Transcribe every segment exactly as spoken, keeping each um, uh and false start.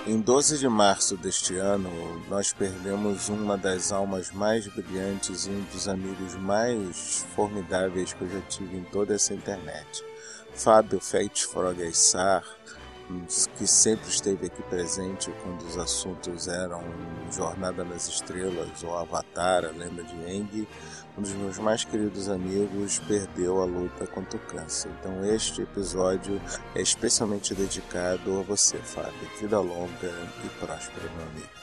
Em doze de março deste ano, nós perdemos uma das almas mais brilhantes e um dos amigos mais formidáveis que eu já tive em toda essa internet. Fábio Fate Frog Aissar, que sempre esteve aqui presente quando os assuntos eram Jornada nas Estrelas ou Avatar, a Lenda de Aang, um dos meus mais queridos amigos, perdeu a luta contra o câncer. Então este episódio é especialmente dedicado a você, Fábio. Vida longa e próspera, meu amigo.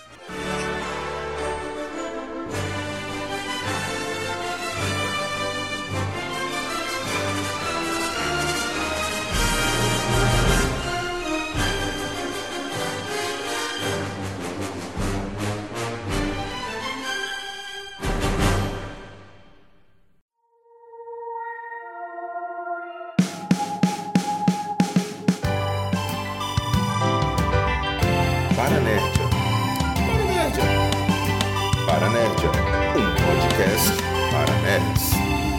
Paranerdia. Paranerdia. Paranerdia, um podcast para nerds.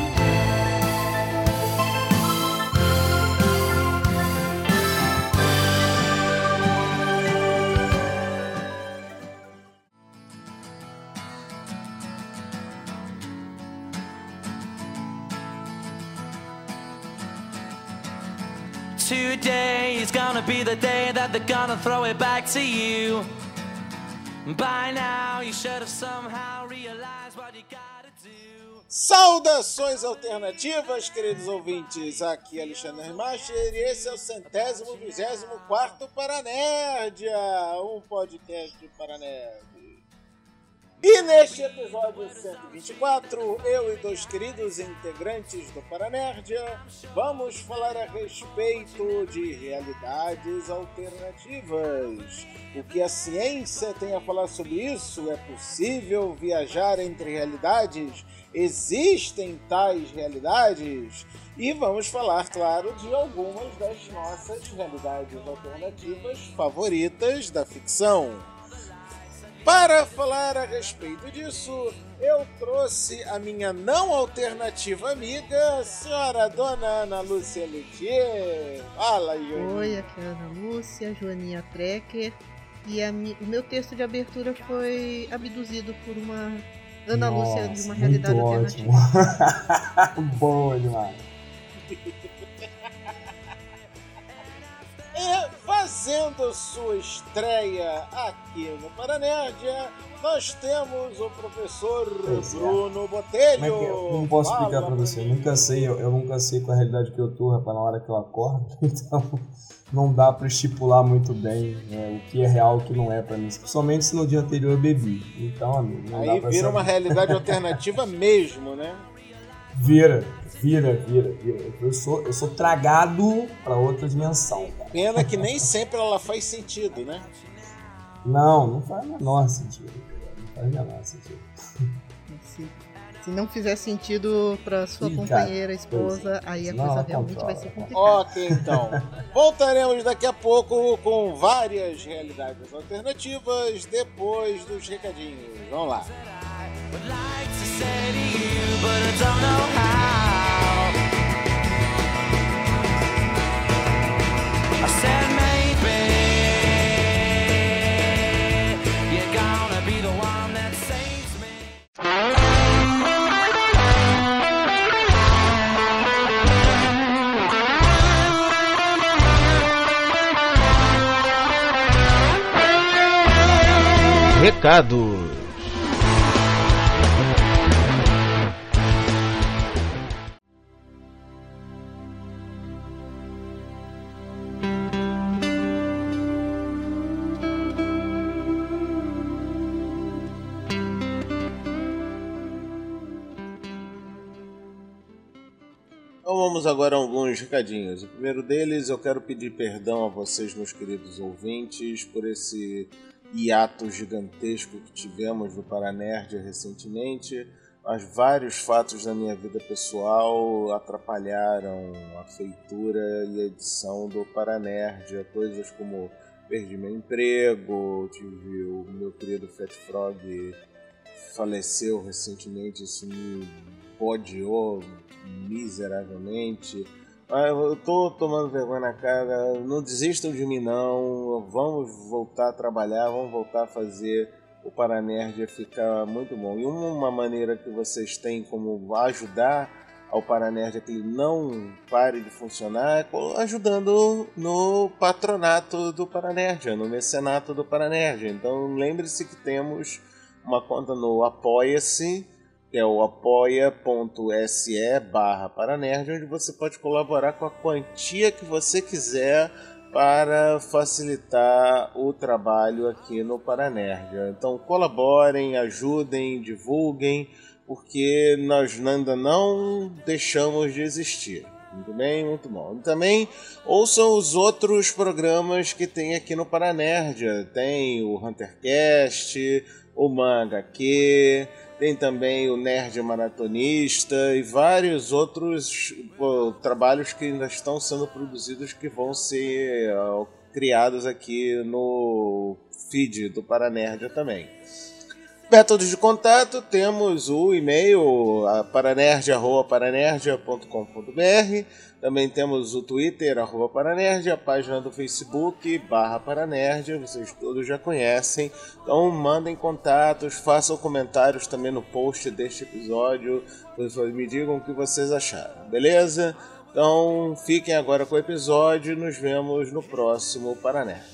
Today is gonna be the day that they're gonna throw it back to you. By now you should have somehow realized what you gotta do. Saudações alternativas, queridos ouvintes. Aqui é Alexandre Rimacher e esse é o centésimo vigésimo quarto Paranerdia, um podcast para nerds. E neste episódio cento e vinte e quatro, eu e dois queridos integrantes do Paranerdia vamos falar a respeito de realidades alternativas. O que a ciência tem a falar sobre isso? É possível viajar entre realidades? Existem tais realidades? E vamos falar, claro, de algumas das nossas realidades alternativas favoritas da ficção. Para falar a respeito disso, eu trouxe a minha não alternativa amiga, a senhora Dona Ana Lúcia Luthier. Fala, Joaninha. Oi, aqui é a Ana Lúcia, Joaninha Trecker. E a mi... o meu texto de abertura foi abduzido por uma Ana Nossa, Lúcia de uma realidade muito alternativa. Ótimo. Boa demais. E fazendo sua estreia aqui no Paranerdia, nós temos o professor Pois é. Bruno Botelho. Como é que eu não posso explicar Fala, pra você? Eu Bruninho. nunca sei, eu, eu nunca sei qual é a realidade que eu tô, rapaz, na hora que eu acordo. Então não dá pra estipular muito bem, né, o que é real e o que não é pra mim. Principalmente se no dia anterior eu bebi. Então, amigo, não dá Aí pra vira saber. uma realidade alternativa mesmo, né? Vira, vira, vira, vira. Eu sou, eu sou tragado pra outra dimensão, cara. Pena que nem sempre ela faz sentido, né? Não, não faz o menor sentido. Não faz o menor sentido. Se, se não fizer sentido pra sua Ih, companheira, cara, esposa, aí a Não, coisa ela realmente controla. vai ser complicada. Ok, então. Voltaremos daqui a pouco com várias realidades alternativas depois dos recadinhos. Vamos lá. Would like to say to you, but I don't know how. I said maybe you're gonna be the one that saves me. Recados. Então vamos agora a alguns recadinhos. O primeiro deles, eu quero pedir perdão a vocês, meus queridos ouvintes, por esse hiato gigantesco que tivemos no Paranerdia recentemente. Mas vários fatos da minha vida pessoal atrapalharam a feitura e a edição do Paranerdia. Coisas como perdi meu emprego, tive o meu querido Fat Frog faleceu recentemente, isso me odiou miseravelmente. Eu tô tomando vergonha na cara, não desistam de mim não, vamos voltar a trabalhar, vamos voltar a fazer o Paranerd ficar muito bom. E uma maneira que vocês têm como ajudar ao Paranerd a que ele não pare de funcionar é ajudando no patronato do Paranerd, no mecenato do Paranerd. Então lembre-se que temos uma conta no Apoia-se, que é o apoia.se barra Paranerd, onde você pode colaborar com a quantia que você quiser para facilitar o trabalho aqui no Paranerd. Então colaborem, ajudem, divulguem, porque nós ainda não deixamos de existir. Muito bem, muito bom. E também ouçam os outros programas que tem aqui no Paranerd. Tem o HunterCast, o Manga Q, tem também o Nerd Maratonista e vários outros pô, trabalhos que ainda estão sendo produzidos que vão ser ó, criados aqui no feed do Paranerd também. Métodos de contato, temos o e-mail paranerd arroba paranerd ponto com ponto b r, também temos o Twitter, arroba Paranerd, a página do Facebook, barra Paranerd, vocês todos já conhecem, então mandem contatos, façam comentários também no post deste episódio, me digam o que vocês acharam, beleza? Então fiquem agora com o episódio e nos vemos no próximo Paranerd.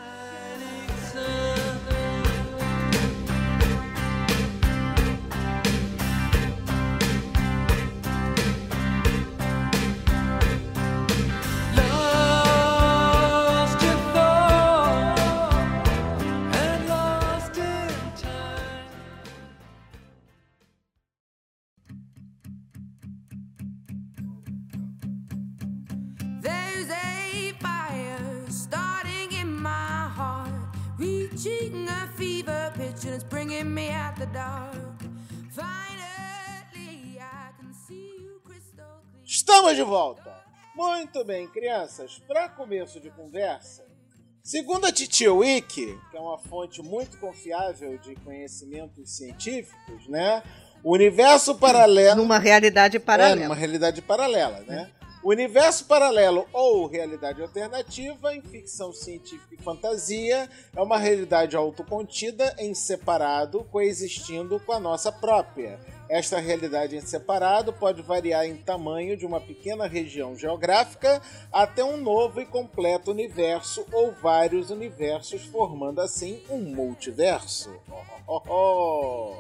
Estamos de volta! Muito bem, crianças, para começo de conversa, segundo a Titia Wiki, que é uma fonte muito confiável de conhecimentos científicos, né? O universo paralelo... Numa realidade paralela. É, numa realidade paralela, né? O universo paralelo ou realidade alternativa em ficção científica e fantasia é uma realidade autocontida em separado, coexistindo com a nossa própria. Esta realidade em separado pode variar em tamanho de uma pequena região geográfica até um novo e completo universo ou vários universos, formando assim um multiverso. Oh, oh, oh.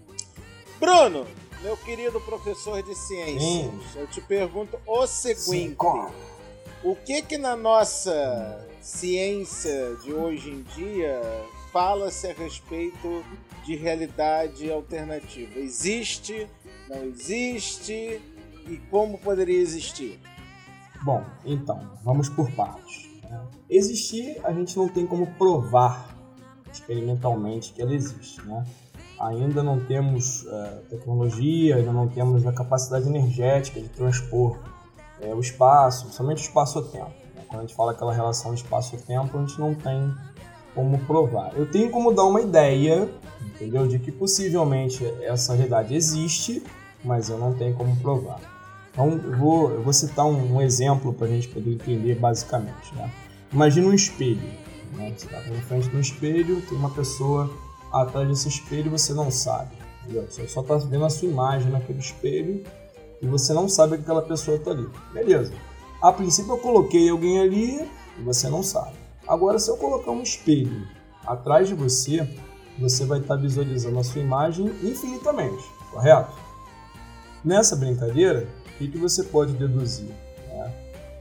Bruno, meu querido professor de ciências, hum. eu te pergunto o seguinte: Sim, o que que na nossa ciência de hoje em dia fala-se a respeito de realidade alternativa? Existe? Não existe? E como poderia existir? Bom, então, vamos por partes. Existir, a gente não tem como provar experimentalmente que ela existe, né? Ainda não temos uh, tecnologia, ainda não temos a capacidade energética de transpor uh, o espaço, somente o espaço-tempo. Né? Quando a gente fala aquela relação de espaço-tempo, a gente não tem como provar. Eu tenho como dar uma ideia, entendeu? De que possivelmente essa realidade existe, mas eu não tenho como provar. Então eu vou, eu vou citar um, um exemplo para a gente poder entender basicamente. Né? Imagina um espelho. Né? Você está em frente de um espelho, tem uma pessoa atrás desse espelho e você não sabe. Entendeu? Você só está vendo a sua imagem naquele espelho e você não sabe que aquela pessoa está ali. Beleza. A princípio eu coloquei alguém ali e você não sabe. Agora, se eu colocar um espelho atrás de você, você vai estar visualizando a sua imagem infinitamente, correto? Nessa brincadeira, o que, que você pode deduzir? Né?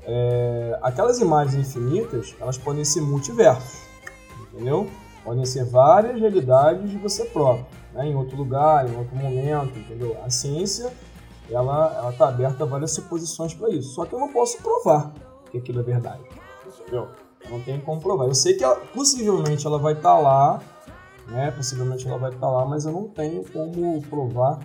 É, aquelas imagens infinitas, elas podem ser multiversos, entendeu? Podem ser várias realidades de você próprio, né? Em outro lugar, em outro momento, entendeu? A ciência, ela está aberta a várias suposições para isso, só que eu não posso provar que aquilo é verdade, entendeu? Eu não tenho como provar. Eu sei que ela, possivelmente ela vai estar lá, né? Possivelmente ela vai estar lá, mas eu não tenho como provar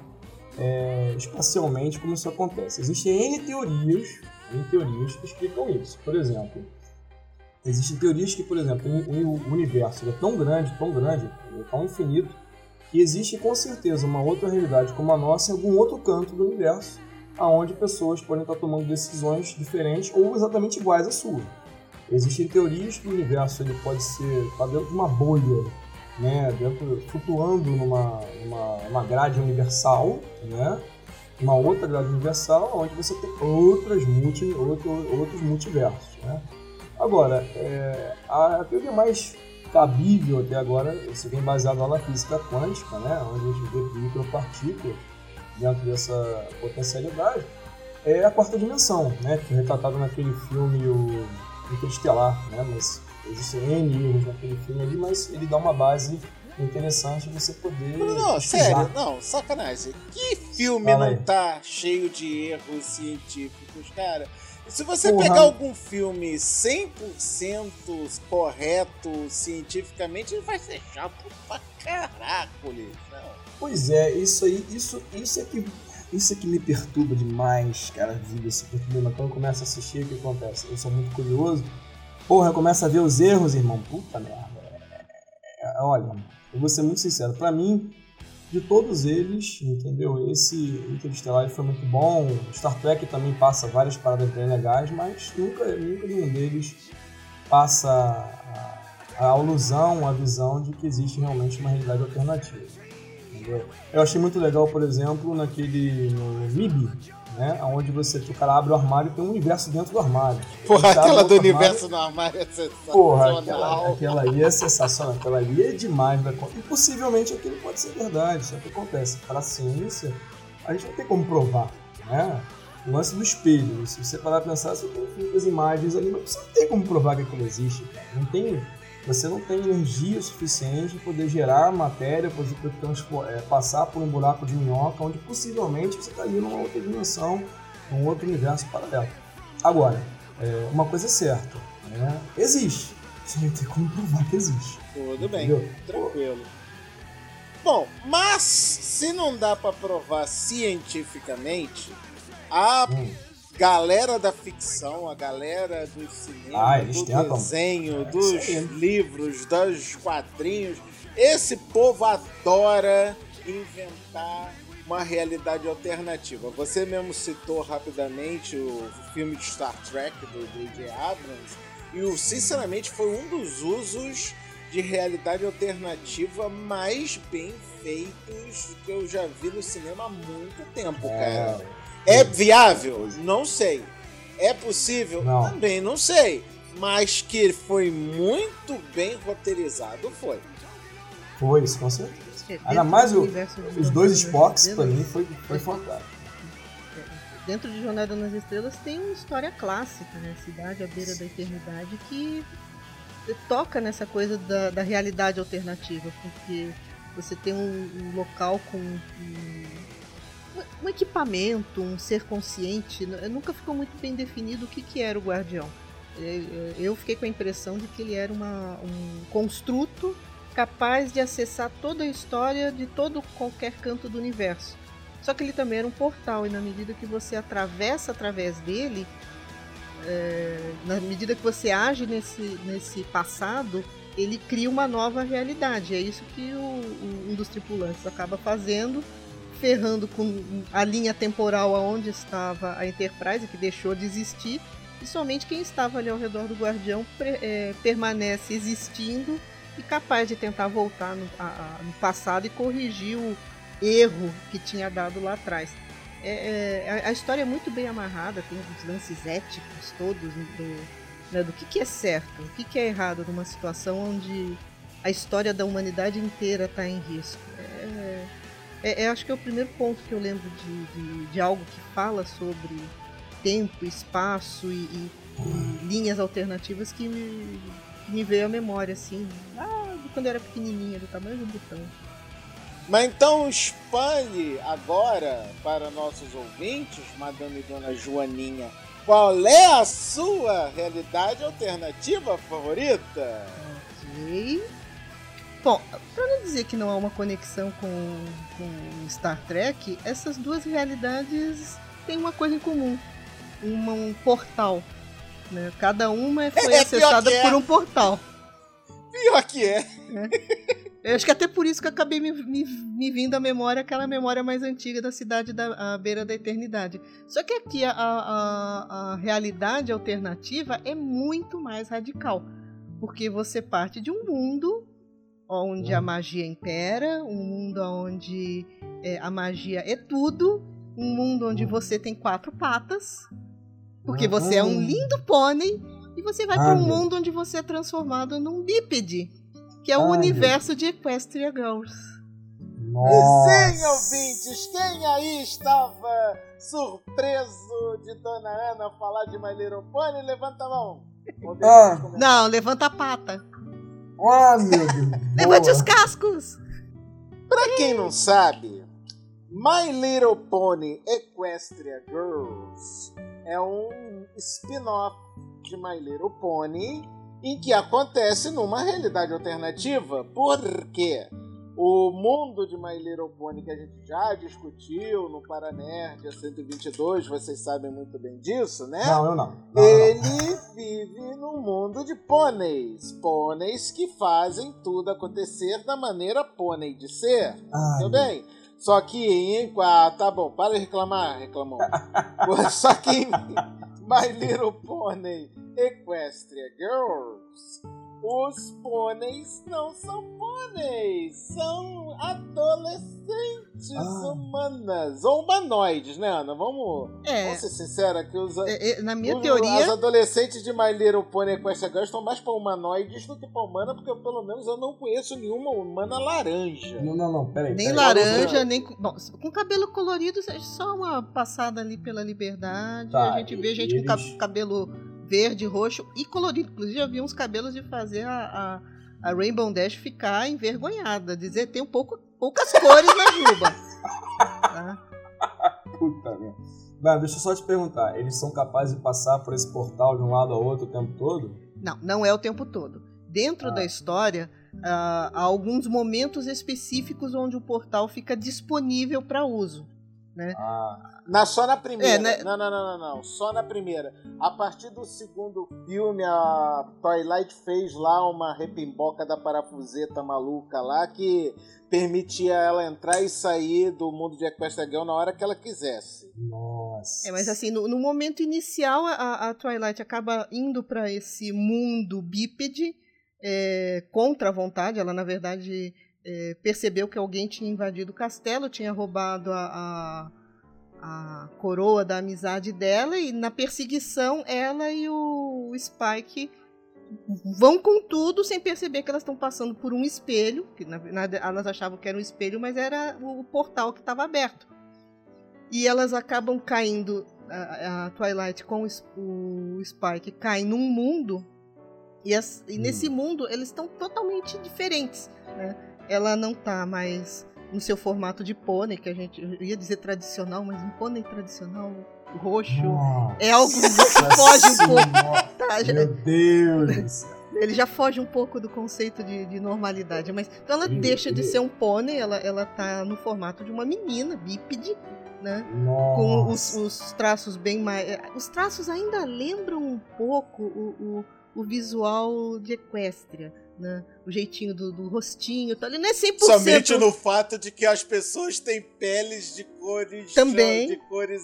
é, espacialmente como isso acontece. Existem N teorias, N teorias que explicam isso. Por exemplo, existem teorias que, por exemplo, o universo é tão grande, tão grande, é tão infinito, que existe com certeza uma outra realidade como a nossa em algum outro canto do universo, onde pessoas podem estar tomando decisões diferentes ou exatamente iguais à sua. Existem teorias que o universo ele pode ser tá dentro de uma bolha, né, dentro, flutuando numa, numa, numa grade universal, né, uma outra grade universal, onde você tem outras multi, outro, outros multiversos. Né. Agora, é, a teoria mais cabível até agora, isso vem baseado lá na física quântica, né, onde a gente vê micropartículas dentro dessa potencialidade, é a quarta dimensão, né, que foi retratado naquele filme o Interestelar, né, mas existem N erros naquele filme ali, mas ele dá uma base interessante de você poder... Não, não sério, não, sacanagem. Que filme Fala não aí. tá cheio de erros científicos, cara? Se você Porra. pegar algum filme cem por cento correto cientificamente, ele vai ser chato pra caracoles, não. Pois é, isso aí, isso, isso é que... Isso é que me perturba demais, cara, a vida se perturba. Quando eu começo a assistir, o que acontece? Eu sou muito curioso. Porra, eu começo a ver os erros, irmão. Puta merda. É, é, olha, eu vou ser muito sincero. Pra mim, de todos eles, entendeu? Esse Interestelar foi muito bom. Star Trek também passa várias paradas bem legais, mas nunca, nunca nenhum deles passa a, a alusão, a visão de que existe realmente uma realidade alternativa. Eu achei muito legal, por exemplo, naquele no M I B, né, onde você, o cara abre o armário e tem um universo dentro do armário. Porra, Você aquela do armário, universo no armário é sensacional. Porra, aquela, aquela ali é sensacional, aquela ali é demais da conta. E possivelmente aquilo pode ser verdade, só que acontece, para a ciência, a gente não tem como provar, né? O lance do espelho, se você parar pra pensar, você tem muitas imagens ali, mas você não tem como provar que aquilo existe, cara. Não tem... Você não tem energia suficiente para poder gerar matéria, para poder é, passar por um buraco de minhoca, onde possivelmente você está ali numa outra dimensão, num outro universo paralelo. Agora, é, uma coisa é certa, né? Existe. Você não tem como provar que existe. Tudo bem, Entendeu? tranquilo. Bom, mas se não dá para provar cientificamente, a Hum. galera da ficção, a galera do cinema, Ah, eles do tentam. desenho, É, dos isso aí. livros, dos quadrinhos, esse povo adora inventar uma realidade alternativa. Você mesmo citou rapidamente o filme de Star Trek do J J Abrams, e o, sinceramente foi um dos usos de realidade alternativa mais bem feitos que eu já vi no cinema há muito tempo, cara. É viável? Não sei. É possível? Não. Também não sei. Mas que foi muito bem roteirizado, foi. Foi isso, com certeza. É, Ainda dentro mais do o, universo de os dois Jornada nas Spocks, pra mim, Estrelas, foi, foi fantástico. Dentro de Jornada nas Estrelas tem uma história clássica, né? Cidade à beira da eternidade, que toca nessa coisa da, da realidade alternativa, porque você tem um, um local com um, um equipamento, um ser consciente. Nunca ficou muito bem definido o que, que era o Guardião. Eu fiquei com a impressão de que ele era uma, um construto capaz de acessar toda a história de todo qualquer canto do universo. Só que ele também era um portal, e na medida que você atravessa através dele, é, na medida que você age nesse, nesse passado, ele cria uma nova realidade. É isso que o, o, um dos tripulantes acaba fazendo, ferrando com a linha temporal aonde estava a Enterprise, que deixou de existir, e somente quem estava ali ao redor do Guardião é, permanece existindo e capaz de tentar voltar no, a, a, no passado e corrigir o erro que tinha dado lá atrás. É, é, a história é muito bem amarrada, tem os lances éticos todos do, né, do que, que é certo, o que, que é errado numa situação onde a história da humanidade inteira está em risco. É, é, é, acho que é o primeiro ponto que eu lembro de, de, de algo que fala sobre tempo, espaço e, e, e linhas alternativas que me, que me veio à memória, assim, ah, de quando eu era pequenininha, do tamanho do botão. Mas então espalhe agora para nossos ouvintes, Madame e Dona Joaninha, qual é a sua realidade alternativa favorita? Ok. Bom, para não dizer que não há uma conexão com, com Star Trek, essas duas realidades têm uma coisa em comum. Uma, um portal. Né? Cada uma foi É, acessada pior que é. por um portal. Pior que é. É. Eu acho que até por isso que eu acabei me, me, me vindo à memória aquela memória mais antiga da cidade da à beira da eternidade. Só que aqui a, a, a realidade alternativa é muito mais radical. Porque você parte de um mundo onde hum. a magia impera, um mundo onde é, a magia é tudo, um mundo onde hum. você tem quatro patas, porque você é um lindo pônei, e você vai ah, para um meu. mundo onde você é transformado num bípede. Que é o Ai, universo de Equestria Girls. Nossa. E sim, ouvintes, quem aí estava surpreso de Dona Ana falar de My Little Pony, levanta a mão. Ah. Não, levanta a pata. Ah, meu Deus. Levante os cascos. Pra quem não sabe, My Little Pony Equestria Girls é um spin-off de My Little Pony em que acontece numa realidade alternativa, porque o mundo de My Little Pony que a gente já discutiu no Paranerd cento e vinte e dois, vocês sabem muito bem disso, né? Não, eu não. não Ele não. vive num mundo de pôneis, pôneis que fazem tudo acontecer da maneira pônei de ser, tudo bem? Só que em... Ah, tá bom, para de reclamar, reclamou. Só que em My Little Pony Equestria Girls, os pôneis não são pôneis, são adolescentes ah. humanas, ou humanoides, né, Ana? Vamos, é. vamos ser sinceros que os, é, é, na minha os, teoria... as adolescentes de My Little Pony Equestria Girls estão mais para humanoides do que para humana, porque eu, pelo menos eu não conheço nenhuma humana laranja. Não, não, não, peraí. Nem peraí. laranja, nem... Bom, com cabelo colorido, é só uma passada ali pela liberdade, tá, a gente vê gente eles... com cabelo... verde, roxo e colorido. Inclusive, eu vi uns cabelos de fazer a, a, a Rainbow Dash ficar envergonhada. Dizer, tem um pouco, poucas cores na juba. Tá? Puta merda. Não, deixa eu só te perguntar. Eles são capazes de passar por esse portal de um lado ao outro o tempo todo? Não, não é o tempo todo. Dentro ah. da história, uh, há alguns momentos específicos onde o portal fica disponível para uso. Né? Ah. Na, só na primeira. É, né? Não, não, não, não, não. Só na primeira. A partir do segundo filme, a Twilight fez lá uma repimboca da parafuseta maluca lá que permitia ela entrar e sair do mundo de Equestria Girl na hora que ela quisesse. Nossa. É, mas assim, no, no momento inicial, a, a Twilight acaba indo para esse mundo bípede é, contra a vontade. Ela, na verdade, é, percebeu que alguém tinha invadido o castelo, tinha roubado a... a a coroa da amizade dela, e na perseguição ela e o Spike vão com tudo sem perceber que elas estão passando por um espelho, que na verdade elas achavam que era um espelho, mas era o portal que estava aberto. E elas acabam caindo, a, a Twilight com o, o Spike caem num mundo, e, as, e hum. nesse mundo eles estão totalmente diferentes, né? Ela não está mais no seu formato de pônei, que a gente eu ia dizer tradicional, mas um pônei tradicional roxo Nossa, é algo que foge um pouco. Tá, meu Deus! Ele já foge um pouco do conceito de, de normalidade, mas então ela ele, deixa ele... de ser um pônei, ela, ela tá no formato de uma menina bípede, né? Nossa. Com os, os traços bem mais... Os traços ainda lembram um pouco o, o, o visual de Equestria, né? O jeitinho do, do rostinho, tá? Ele não é cem por cento. Somente no fato de que as pessoas têm peles de cores também de cores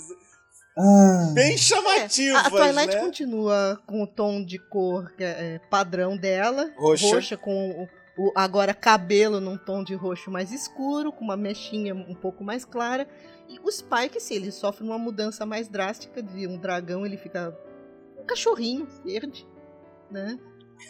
ah. bem chamativas, é, a Twilight né? continua com o tom de cor que é, é, padrão dela, roxa, roxa com o, o agora cabelo num tom de roxo mais escuro, com uma mechinha um pouco mais clara. E o Spike, sim, ele sofre uma mudança mais drástica de um dragão, ele fica um cachorrinho verde, né?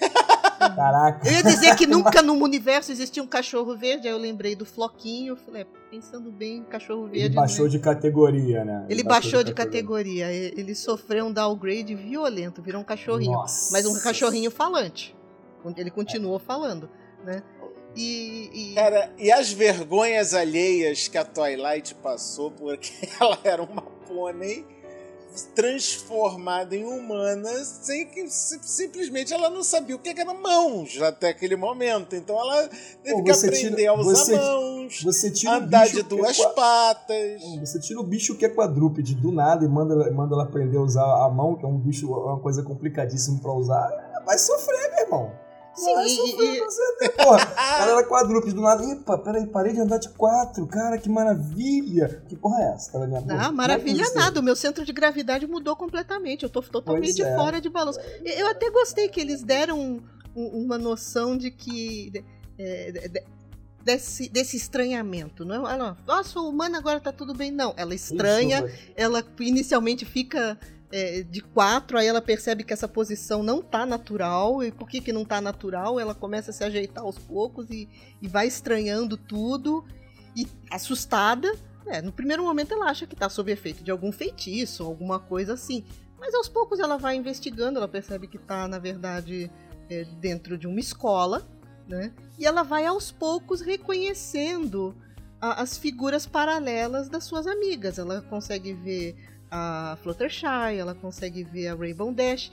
Caraca. Eu ia dizer que nunca no universo existia um cachorro verde, aí eu lembrei do Floquinho, falei, pensando bem, cachorro verde... Ele baixou né? de categoria, né? Ele, ele baixou, baixou de categoria. categoria, ele sofreu um downgrade violento, virou um cachorrinho, Nossa. Mas um cachorrinho falante, ele continuou é. falando, né? E, e... Cara, e as vergonhas alheias que a Twilight passou, porque ela era uma pônei transformada em humana, sem que simplesmente ela não sabia o que era mãos até aquele momento. Então ela teve Pô, que aprender tira, a usar você, mãos, você tira andar de duas é patas. Você tira o bicho que é quadrúpede do nada e manda, manda ela aprender a usar a mão, que é um bicho, uma coisa complicadíssima pra usar. Vai sofrer, meu irmão. Sim, Vai e- sofrer, e- com certeza, porra. Ela era quadrúpede do nada. Epa, peraí, parei de andar de quatro. Cara, que maravilha. Que porra é essa? Ela me abriu. Não, maravilha nada. O meu centro de gravidade mudou completamente. Eu tô totalmente Pois é. fora de balanço. Eu até gostei que eles deram um- um- uma noção de que. é, de- de- desse, desse estranhamento. Não é? Ela, nossa, o humano agora tá tudo bem. Não, ela estranha. Isso, Ela inicialmente fica é, de quatro, aí ela percebe que essa posição não tá natural. E por que, que não tá natural? Ela começa a se ajeitar aos poucos e, e vai estranhando tudo. E assustada. É, no primeiro momento ela acha que tá sob efeito de algum feitiço, alguma coisa assim. Mas aos poucos ela vai investigando, ela percebe que tá, na verdade, é, dentro de uma escola, né? E ela vai aos poucos reconhecendo a- as figuras paralelas das suas amigas. Ela consegue ver a Fluttershy, ela consegue ver a Rainbow Dash.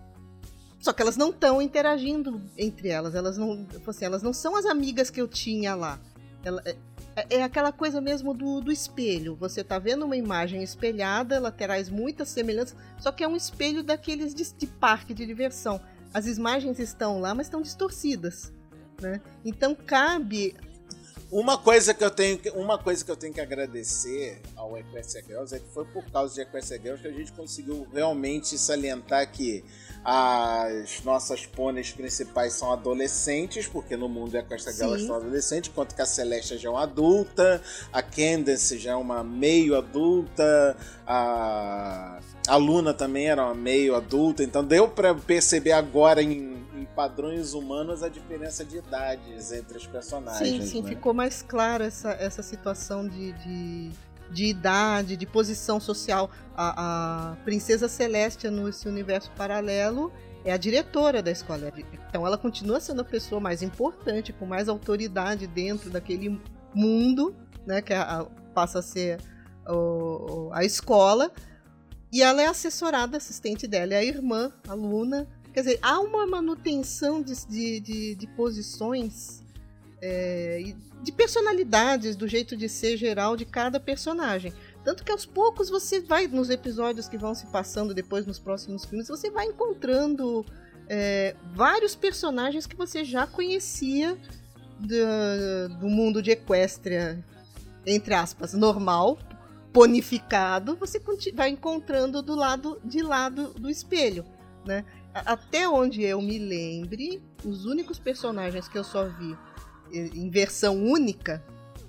Só que elas não estão interagindo entre elas. Elas não, assim, elas não são as amigas que eu tinha lá. Ela, é, é aquela coisa mesmo do, do espelho. Você tá vendo uma imagem espelhada, ela traz muitas semelhanças, só que é um espelho daqueles de, de parque de diversão. As imagens estão lá, mas estão distorcidas, né? Então cabe... Uma coisa que eu tenho que, uma coisa que eu tenho que agradecer ao Equestria Girls é que foi por causa de Equestria Girls que a gente conseguiu realmente salientar que as nossas pôneis principais são adolescentes, porque no mundo Equestria Girls elas Sim. são adolescentes, enquanto que a Celeste já é uma adulta, a Candace já é uma meio adulta, a, a Luna também era uma meio adulta, então deu pra perceber agora em em padrões humanos a diferença de idades entre os personagens. Sim, sim, né? ficou mais clara essa, essa situação de, de, de idade, de posição social. A, a Princesa Celestia, nesse universo paralelo, é a diretora da escola. Então ela continua sendo a pessoa mais importante, com mais autoridade dentro daquele mundo, né, que a, a, passa a ser o, a escola. E ela é assessorada, assistente dela, é a irmã, a Luna. Quer dizer, há uma manutenção de, de, de, de posições, é, e de personalidades, do jeito de ser geral de cada personagem. Tanto que aos poucos você vai, nos episódios que vão se passando depois nos próximos filmes, você vai encontrando é, vários personagens que você já conhecia do, do mundo de Equestria, entre aspas, normal, ponificado, você vai encontrando do lado de lado do espelho, né? Até onde eu me lembre, os únicos personagens que eu só vi em versão única,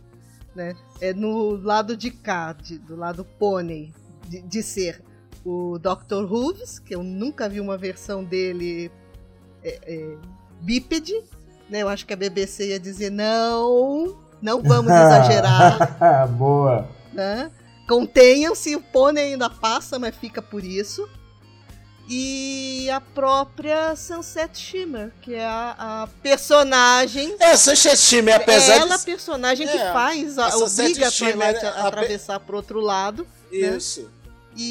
né, é no lado de cá, de, do lado pônei, de, de ser o doutor Hooves, que eu nunca vi uma versão dele é, é, bípede, né? Eu acho que a B B C ia dizer não, não vamos exagerar. Boa. Né? Contenham-se, o pônei ainda passa, mas fica por isso. E a própria Sunset Shimmer, que é a, a personagem... É, Sunset Shimmer, apesar ela, de... a personagem que É, faz, a, a Sunset obriga a Shimmer, Twilight a, a a- atravessar pro outro lado. Isso. Né?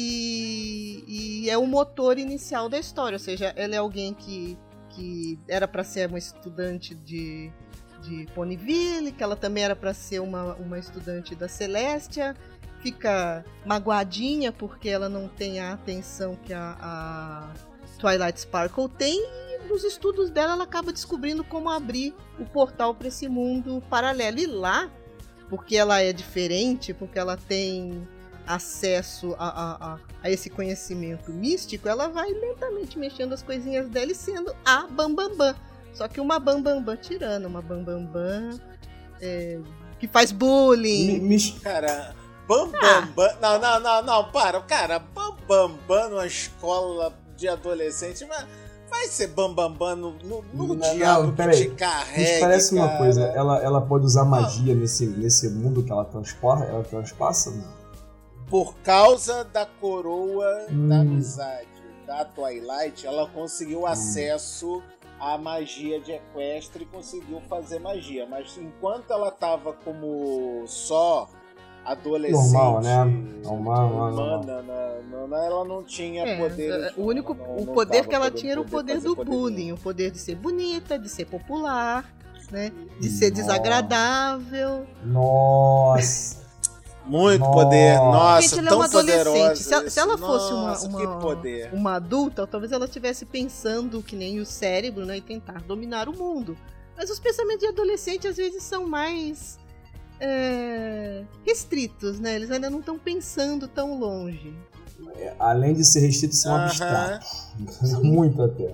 E, e é o motor inicial da história, ou seja, ela é alguém que, que era para ser uma estudante de, de Ponyville, que ela também era para ser uma, uma estudante da Celestia, fica magoadinha porque ela não tem a atenção que a, a Twilight Sparkle tem, e nos estudos dela ela acaba descobrindo como abrir o portal para esse mundo paralelo. E lá, porque ela é diferente, porque ela tem acesso a, a, a, a esse conhecimento místico, ela vai lentamente mexendo as coisinhas dela e sendo a Bambambam. Bam, bam. Só que uma Bambambam bam, bam, tirando, uma Bambambam bam, é, que faz bullying. Me, me... Cara... Bam Bam Bam. Não, não, não, não, para. Cara, Bam Bam Bam numa escola de adolescente, mas vai ser Bam Bam Bam no, no, no Não, diabo não, que peraí. te carrega. Mas parece uma cara. coisa, ela, ela pode usar magia nesse, nesse mundo que ela transporta, ela transpassa? Não? Por causa da coroa Hum. da amizade da Twilight, ela conseguiu acesso à magia de Equestria e conseguiu fazer magia. Mas enquanto ela tava como só adolescente, Normal, né? Normal, normal, humana, na- na- ela não tinha É, poder. o único não- o não poder tava que ela podendo tinha era o poder fazer do poder bullying, nenhum. o poder de ser bonita, de ser popular, né? De ser Nossa. desagradável. Nossa! Muito Nossa. poder, nossa, Gente, ela é tão uma adolescente. poderosa. Se ela, se ela isso. fosse uma, Nossa, uma, que poder. uma adulta, talvez ela estivesse pensando que nem o cérebro, né? E tentar dominar o mundo. Mas os pensamentos de adolescente às vezes são mais é, restritos, né? Eles ainda não estão pensando tão longe. É, além de ser restrito, são Aham. abstratos. Muito até.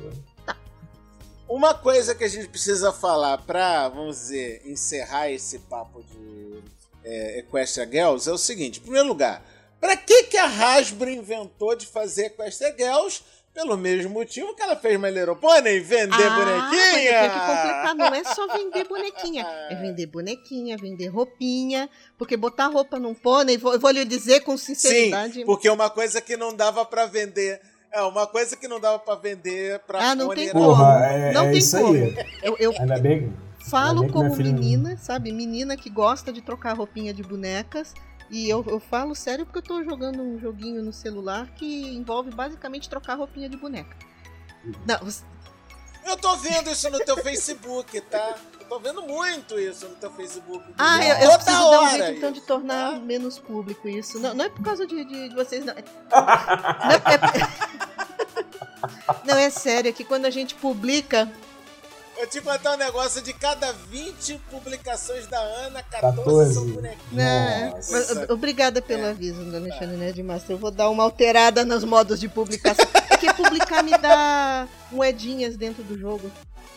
Uma coisa que a gente precisa falar pra, vamos dizer, encerrar esse papo de é, Equestria Girls é o seguinte. Em primeiro lugar, pra que, que a Hasbro inventou de fazer Equestria Girls? Pelo mesmo motivo que ela fez My Little Pony, vender ah, bonequinha. Mas tem que completar, não é só vender bonequinha. É vender bonequinha, vender roupinha. Porque botar roupa num pônei, eu vou lhe dizer com sinceridade... Sim, porque uma coisa que não dava pra vender... É, uma coisa que não dava pra vender pra Ah, não pônei tem era- como. Porra, é, não é tem isso como. aí. Eu, eu Ainda bem, falo ainda bem que como minha filha não- menina, sabe? Menina que gosta de trocar roupinha de bonecas. E eu, eu falo sério porque eu tô jogando um joguinho no celular que envolve basicamente trocar roupinha de boneca. Não, você- Eu tô vendo isso no teu Facebook, tá? Eu tô vendo muito isso no teu Facebook. Ah, eu, eu Toda preciso dar um hora jeito então isso, de tornar tá? menos público isso. Não, não é por causa de, de, de vocês, não. Não é, é... não, é sério, é que quando a gente publica. Eu te contar um negócio, de cada vinte publicações da Ana, quatorze, quatorze. são bonequinhos. Né? Nossa. Mas, obrigada pelo aviso, dona Alexandre Nerdmaster. Eu vou dar uma alterada nos modos de publicação. Porque publicar me dá moedinhas dentro do jogo.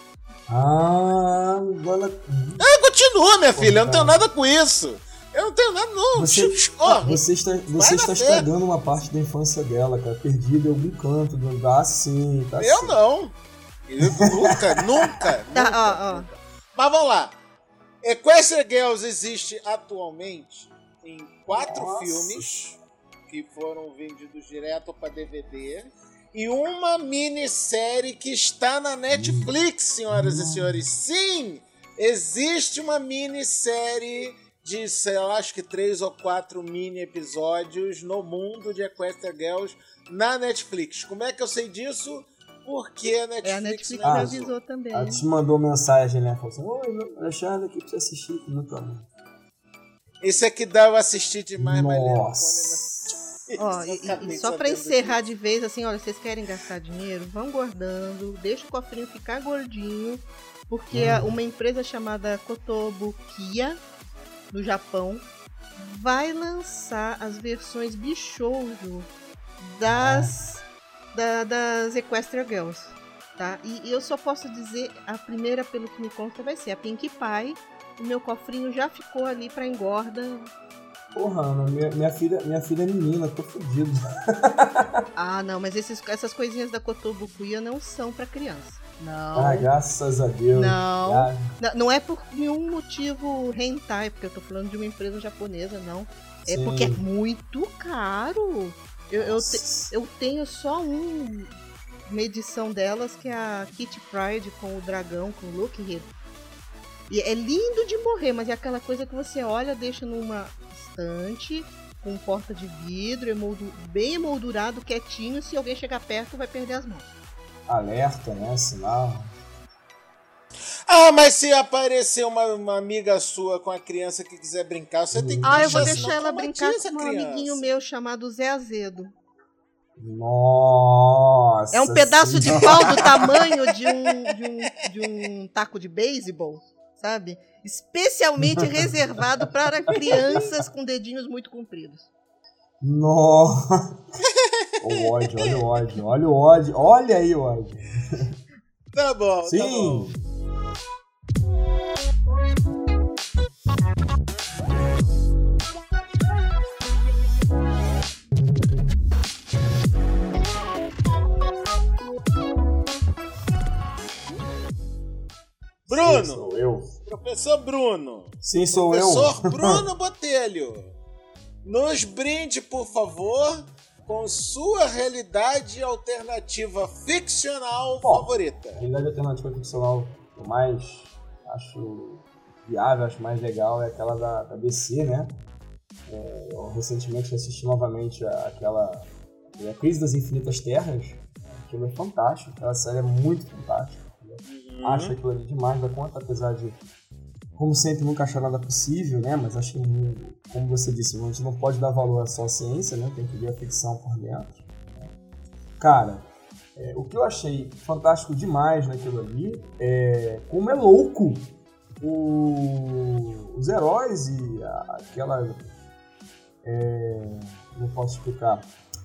Ah, agora... Ah, continua, minha filha, eu não tenho Porra. nada com isso. Eu não tenho nada, não. Você, Ó, você está, vai você na está fé. estragando uma parte da infância dela, cara. Perdida em algum canto. do- Ah, sim, tá eu sim. não. Eu nunca, nunca, Tá, nunca. ó, ó. Mas vamos lá. Equestria Girls existe atualmente em quatro Nossa. filmes que foram vendidos direto para D V D e uma minissérie que está na Netflix, senhoras e senhores. Sim, existe uma minissérie de, sei lá, acho que três ou quatro mini episódios no mundo de Equestria Girls na Netflix. Como é que eu sei disso? Porque a Netflix, É, a Netflix me me Ah, avisou também. Ela te mandou mensagem, né? Falou assim: Oi, Alexandre, aqui pra você assistir. Que muito amor. Esse aqui dá eu assistir demais, mas lembra, Nossa. Ó, e, e- e só pra encerrar de vez, assim, olha, vocês querem gastar dinheiro? Vão guardando, deixa o cofrinho ficar gordinho, porque a- uma empresa chamada Kotobukiya, do Japão, vai lançar as versões Bishoujo das, da- das Equestria Girls, tá? E, e eu só posso dizer, a primeira, pelo que me consta, vai ser a Pinkie Pie. O meu cofrinho já ficou ali pra engorda. Porra, Ana, minha, minha, filha, minha filha é menina, tô fudido. Ah, não, mas esses, essas coisinhas da Kotobukiya não são pra criança. Não. Ah, graças a Deus. Não. Ah, Não, não é por nenhum motivo hentai, porque eu tô falando de uma empresa japonesa, não. É sim. porque é muito caro. Eu, eu, te- Nossa. eu tenho só um, uma edição delas, que é a Kitty Pryde com o dragão, com o Lockheed. E é lindo de morrer, mas é aquela coisa que você olha, deixa numa estante, com porta de vidro, emoldu- bem emoldurado, quietinho. Se alguém chegar perto, vai perder as mãos. Alerta, né? Sinal. Ah, mas se aparecer uma, uma amiga sua com a criança que quiser brincar, você tem que Ah, eu vou deixar, deixar senão ela brincar traumatiza com a um criança. amiguinho meu chamado Zé Azedo. Nossa. É um pedaço de Senhora. pau do tamanho de um, de um, de um taco de beisebol, sabe? Especialmente reservado para crianças com dedinhos muito compridos. Nossa. O ódio, olha o ódio, olha o ódio, olha aí o ódio. Tá bom, tá bom. Sim. Bruno, Sim, sou eu. professor Bruno. Sim, sou Professor eu. Bruno Botelho, nos brinde, por favor, com sua realidade alternativa ficcional Bom, favorita. A realidade alternativa ficcional que eu mais acho viável, acho mais legal é aquela da, da D C, né? É, eu recentemente assisti novamente a- aquela a Crise das Infinitas Terras. Aquilo é fantástico, aquela série é muito fantástica. Entendeu? Uhum. Acho aquilo ali demais da conta, apesar de como sempre, nunca achar nada possível, né? Mas acho que, como você disse, a gente não pode dar valor só à ciência, né? Tem que ver a ficção por dentro. Cara, é, o que eu achei fantástico demais naquilo ali é como é louco o, os heróis e a, aquela... É, não posso explicar.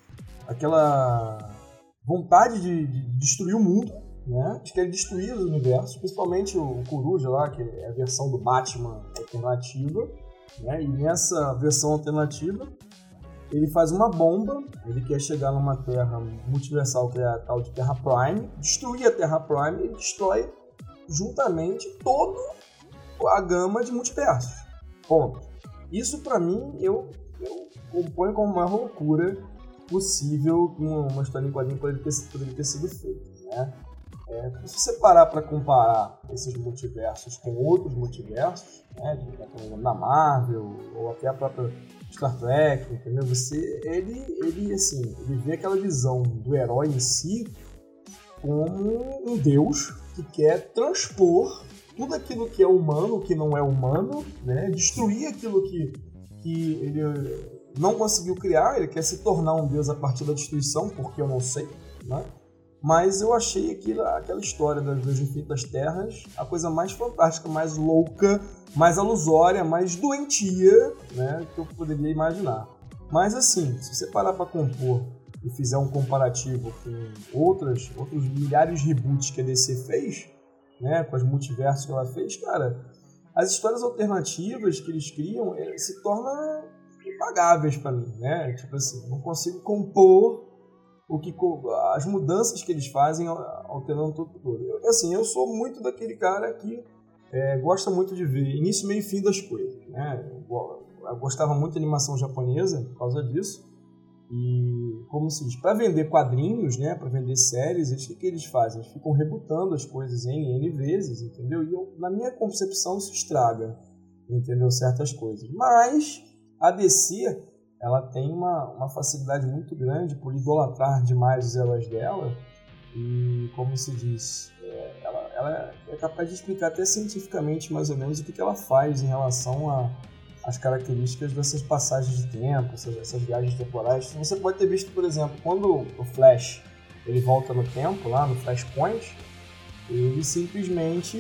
Aquela vontade de, de destruir o mundo, né? De querer destruir os universos, principalmente o Coruja lá, que é a versão do Batman alternativa, né? E nessa versão alternativa, ele faz uma bomba, ele quer chegar numa Terra multiversal, que é a tal de Terra Prime, destruir a Terra Prime e destrói juntamente toda a gama de multiversos. Ponto. Isso, pra mim, eu, eu componho como uma loucura possível que uma história em quadrinho poderia ter, poderia ter sido feita, né? É, se você parar para comparar esses multiversos com outros multiversos, né, da Marvel ou até a própria Star Trek, entendeu? Você, ele, ele, assim, ele vê aquela visão do herói em si como um deus que quer transpor tudo aquilo que é humano, que não é humano, né? Destruir aquilo que, que ele não conseguiu criar, ele quer se tornar um deus a partir da destruição, porque eu não sei, né? Mas eu achei aquilo, aquela história das, das Infinitas Terras a coisa mais fantástica, mais louca, mais alusória, mais doentia, né, que eu poderia imaginar. Mas assim, se você parar para compor e fizer um comparativo com outras, outros milhares de reboots que a D C fez, né, com as multiversos que ela fez, cara, as histórias alternativas que eles criam se tornam impagáveis para mim, né? Tipo assim, eu não consigo compor o que, as mudanças que eles fazem alterando tudo. Eu, assim, eu sou muito daquele cara que é, gosta muito de ver início, meio e fim das coisas, né? Eu, eu gostava muito de animação japonesa por causa disso. E, como se diz, para vender quadrinhos, né, para vender séries, eles, o que, que eles fazem? Eles ficam rebutando as coisas em N vezes, entendeu? E eu, na minha concepção isso estraga, entendeu? Certas coisas. Mas a D C, ela tem uma, uma facilidade muito grande por idolatrar demais os heróis dela e, como se diz, é, ela, ela é capaz de explicar até cientificamente mais ou menos o que, que ela faz em relação a as características dessas passagens de tempo, essas, essas viagens temporais. Você pode ter visto, por exemplo, quando o Flash ele volta no tempo, lá no Flashpoint, ele simplesmente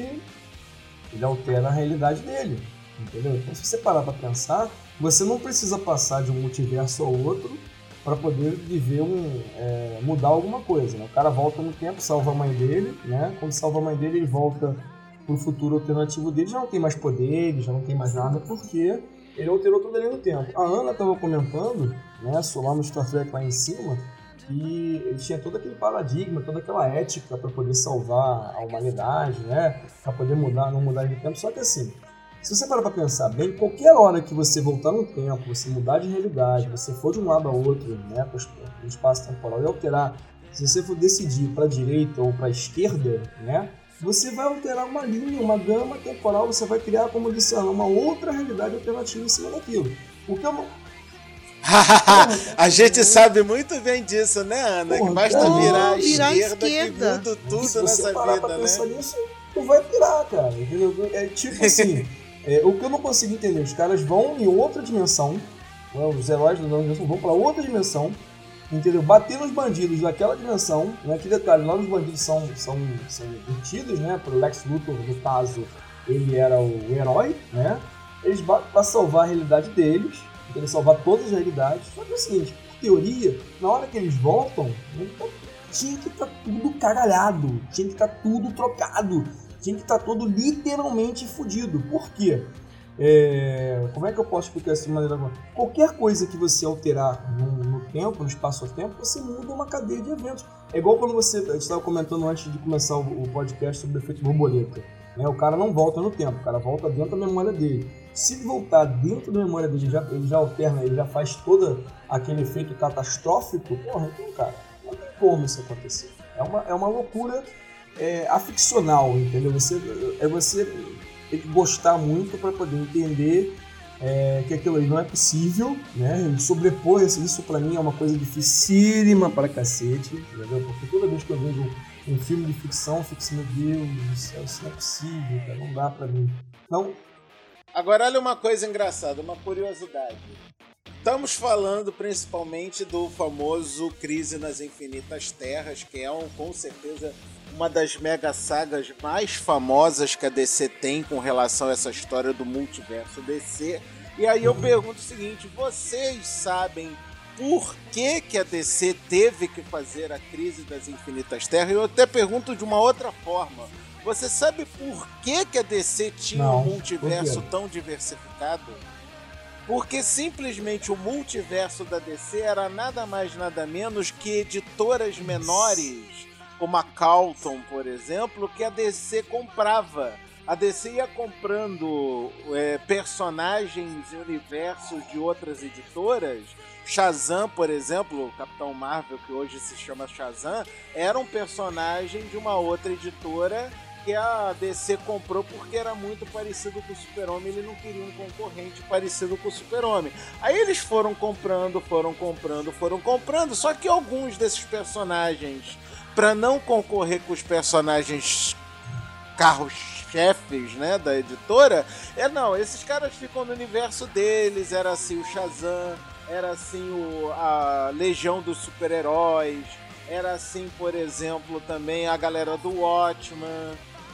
ele altera a realidade dele, entendeu? Então, se você parar para pensar, você não precisa passar de um multiverso ao outro para poder viver um, é, mudar alguma coisa, né? O cara volta no tempo, salva a mãe dele, né? Quando salva a mãe dele, ele volta pro futuro alternativo dele, já não tem mais poderes, já não tem mais nada, porque ele alterou tudo ali no tempo. A Ana estava comentando, né, lá no Star Trek lá em cima, que ele tinha todo aquele paradigma, toda aquela ética para poder salvar a humanidade, né, para poder mudar, não mudar de tempo. Só que assim, se você parar para pensar bem, qualquer hora que você voltar no tempo, você mudar de realidade, você for de um lado a outro, né, no espaço temporal e alterar, se você for decidir para a direita ou para a esquerda, né, você vai alterar uma linha, uma gama temporal, você vai criar, como eu disse, uma outra realidade alternativa em cima daquilo. Porque eu... A gente sabe muito bem disso, né, Ana? Porra, que basta não, virar a virar esquerda, esquerda que muda tudo se nessa você parar vida, pra né? pensar nisso, não vai virar, cara. Entendeu? É tipo assim, é, o que eu não consigo entender, os caras vão em outra dimensão, né, os heróis da dimensão vão pra outra dimensão, entendeu? Bater nos bandidos daquela dimensão, né? Que detalhe, lá os bandidos são, são, são detidos, né? Por Lex Luthor, no caso, ele era o herói, né? Eles batem pra salvar a realidade deles, entendeu? Salvar todas as realidades. Só que é o seguinte, por teoria, na hora que eles voltam, então, tinha que estar tá tudo cagalhado, tinha que estar tá tudo trocado, tinha que estar tá todo literalmente fudido. Por quê? É, como é que eu posso explicar isso de maneira agora? Qualquer coisa que você alterar no, no tempo, no espaço-tempo, você muda uma cadeia de eventos. É igual quando você, a gente estava comentando antes de começar o, o podcast sobre o efeito borboleta, né? O cara não volta no tempo, o cara volta dentro da memória dele. Se ele voltar dentro da memória dele, ele já, ele já alterna, ele já faz todo aquele efeito catastrófico, porra, então, cara, não tem como isso acontecer. É uma, é uma loucura é, aficcional, entendeu? Você, é você tem que gostar muito para poder entender é, que aquilo ali não é possível, né? E sobrepor isso, isso para mim é uma coisa dificílima para cacete, entendeu? Porque toda vez que eu vejo um filme de ficção, eu fico assim, meu Deus do céu, isso não é possível, cara, não dá para mim. Então, Agora olha uma coisa engraçada, uma curiosidade. Estamos falando principalmente do famoso Crise nas Infinitas Terras, que é um, com certeza uma das mega sagas mais famosas que a D C tem com relação a essa história do multiverso D C. E aí eu pergunto o seguinte, vocês sabem por que, que a D C teve que fazer a Crise das Infinitas Terras? Eu até pergunto de uma outra forma. Você sabe por que, que a D C tinha Não, um multiverso tão diversificado? Porque simplesmente o multiverso da D C era nada mais nada menos que editoras menores, como a Calton, por exemplo, que a D C comprava. A D C ia comprando é, personagens e universos de outras editoras. Shazam, por exemplo, o Capitão Marvel, que hoje se chama Shazam, era um personagem de uma outra editora que a D C comprou porque era muito parecido com o Super-Homem, ele não queria um concorrente parecido com o Super-Homem. Aí eles foram comprando, foram comprando, foram comprando, só que alguns desses personagens, para não concorrer com os personagens carros-chefes, né, da editora, é não, esses caras ficam no universo deles, era assim o Shazam, era assim o, a Legião dos Super-Heróis, era assim, por exemplo, também a galera do Watchman,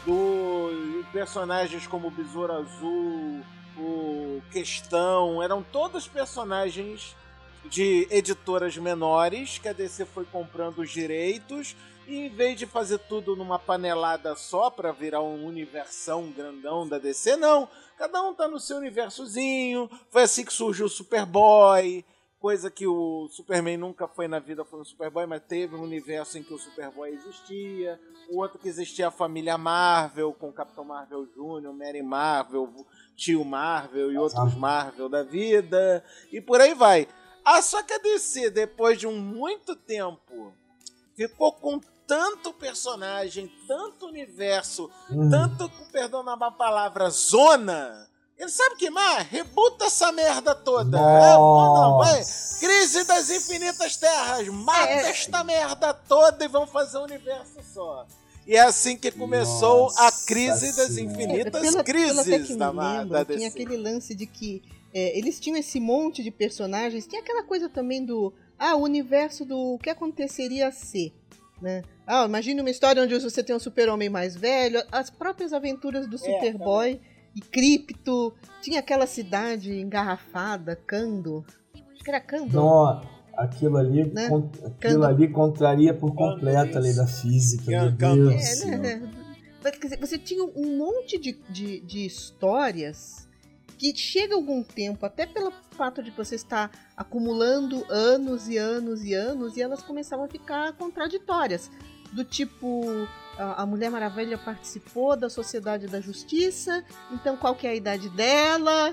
do personagens como o Besouro Azul, o Questão, eram todos personagens de editoras menores que a D C foi comprando os direitos e em vez de fazer tudo numa panelada só para virar um universão grandão da D C, não, cada um tá no seu universozinho. Foi assim que surgiu o Superboy, coisa que o Superman nunca foi na vida, foi um Superboy, mas teve um universo em que o Superboy existia. O outro que existia a família Marvel, com Capitão Marvel Júnior, Mary Marvel, Tio Marvel e outros Marvel da vida, e por aí vai. Ah, só que a D C, depois de um muito tempo, ficou com tanto personagem, tanto universo, hum. tanto, perdão na palavra, zona. Ele sabe que mais? Rebuta essa merda toda. É, não, vai. Crise das Infinitas Terras. Mata é. esta merda toda e vamos fazer um universo só. E é assim que começou Nossa a Crise das Infinitas é, pela, Crises pela que da, lembro, da D C. Tinha aquele lance de que é, eles tinham esse monte de personagens. Tinha aquela coisa também do ah, o universo do o que aconteceria se, né? Ah, imagine uma história onde você tem um super-homem mais velho, as próprias aventuras do Superboy é, e Krypto, tinha aquela cidade engarrafada, Kando, acho que era Kando. Não, aquilo ali, né? con- aquilo ali contraria por completo a lei da física, meu Deus. É, né? Mas, quer dizer, você tinha um monte de, de, de histórias que chega algum tempo, até pelo fato de você estar acumulando anos e anos e anos, e elas começavam a ficar contraditórias. Do tipo, a Mulher Maravilha participou da Sociedade da Justiça, então qual que é a idade dela,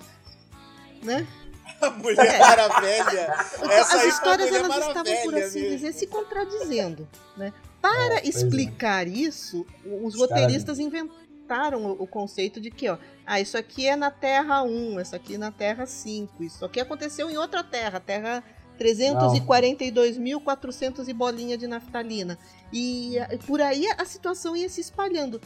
né? A Mulher é. Maravilha! Essa As aí histórias foi a Mulher elas estavam, por assim mesmo. dizer, se contradizendo, né? Para é, explicar é. isso, os roteiristas inventaram o, o conceito de que, ó, ah, isso aqui é na Terra um, isso aqui é na Terra cinco, isso aqui aconteceu em outra Terra, Terra trezentos e quarenta e dois mil, quatrocentos e bolinha de naftalina. E por aí a situação ia se espalhando.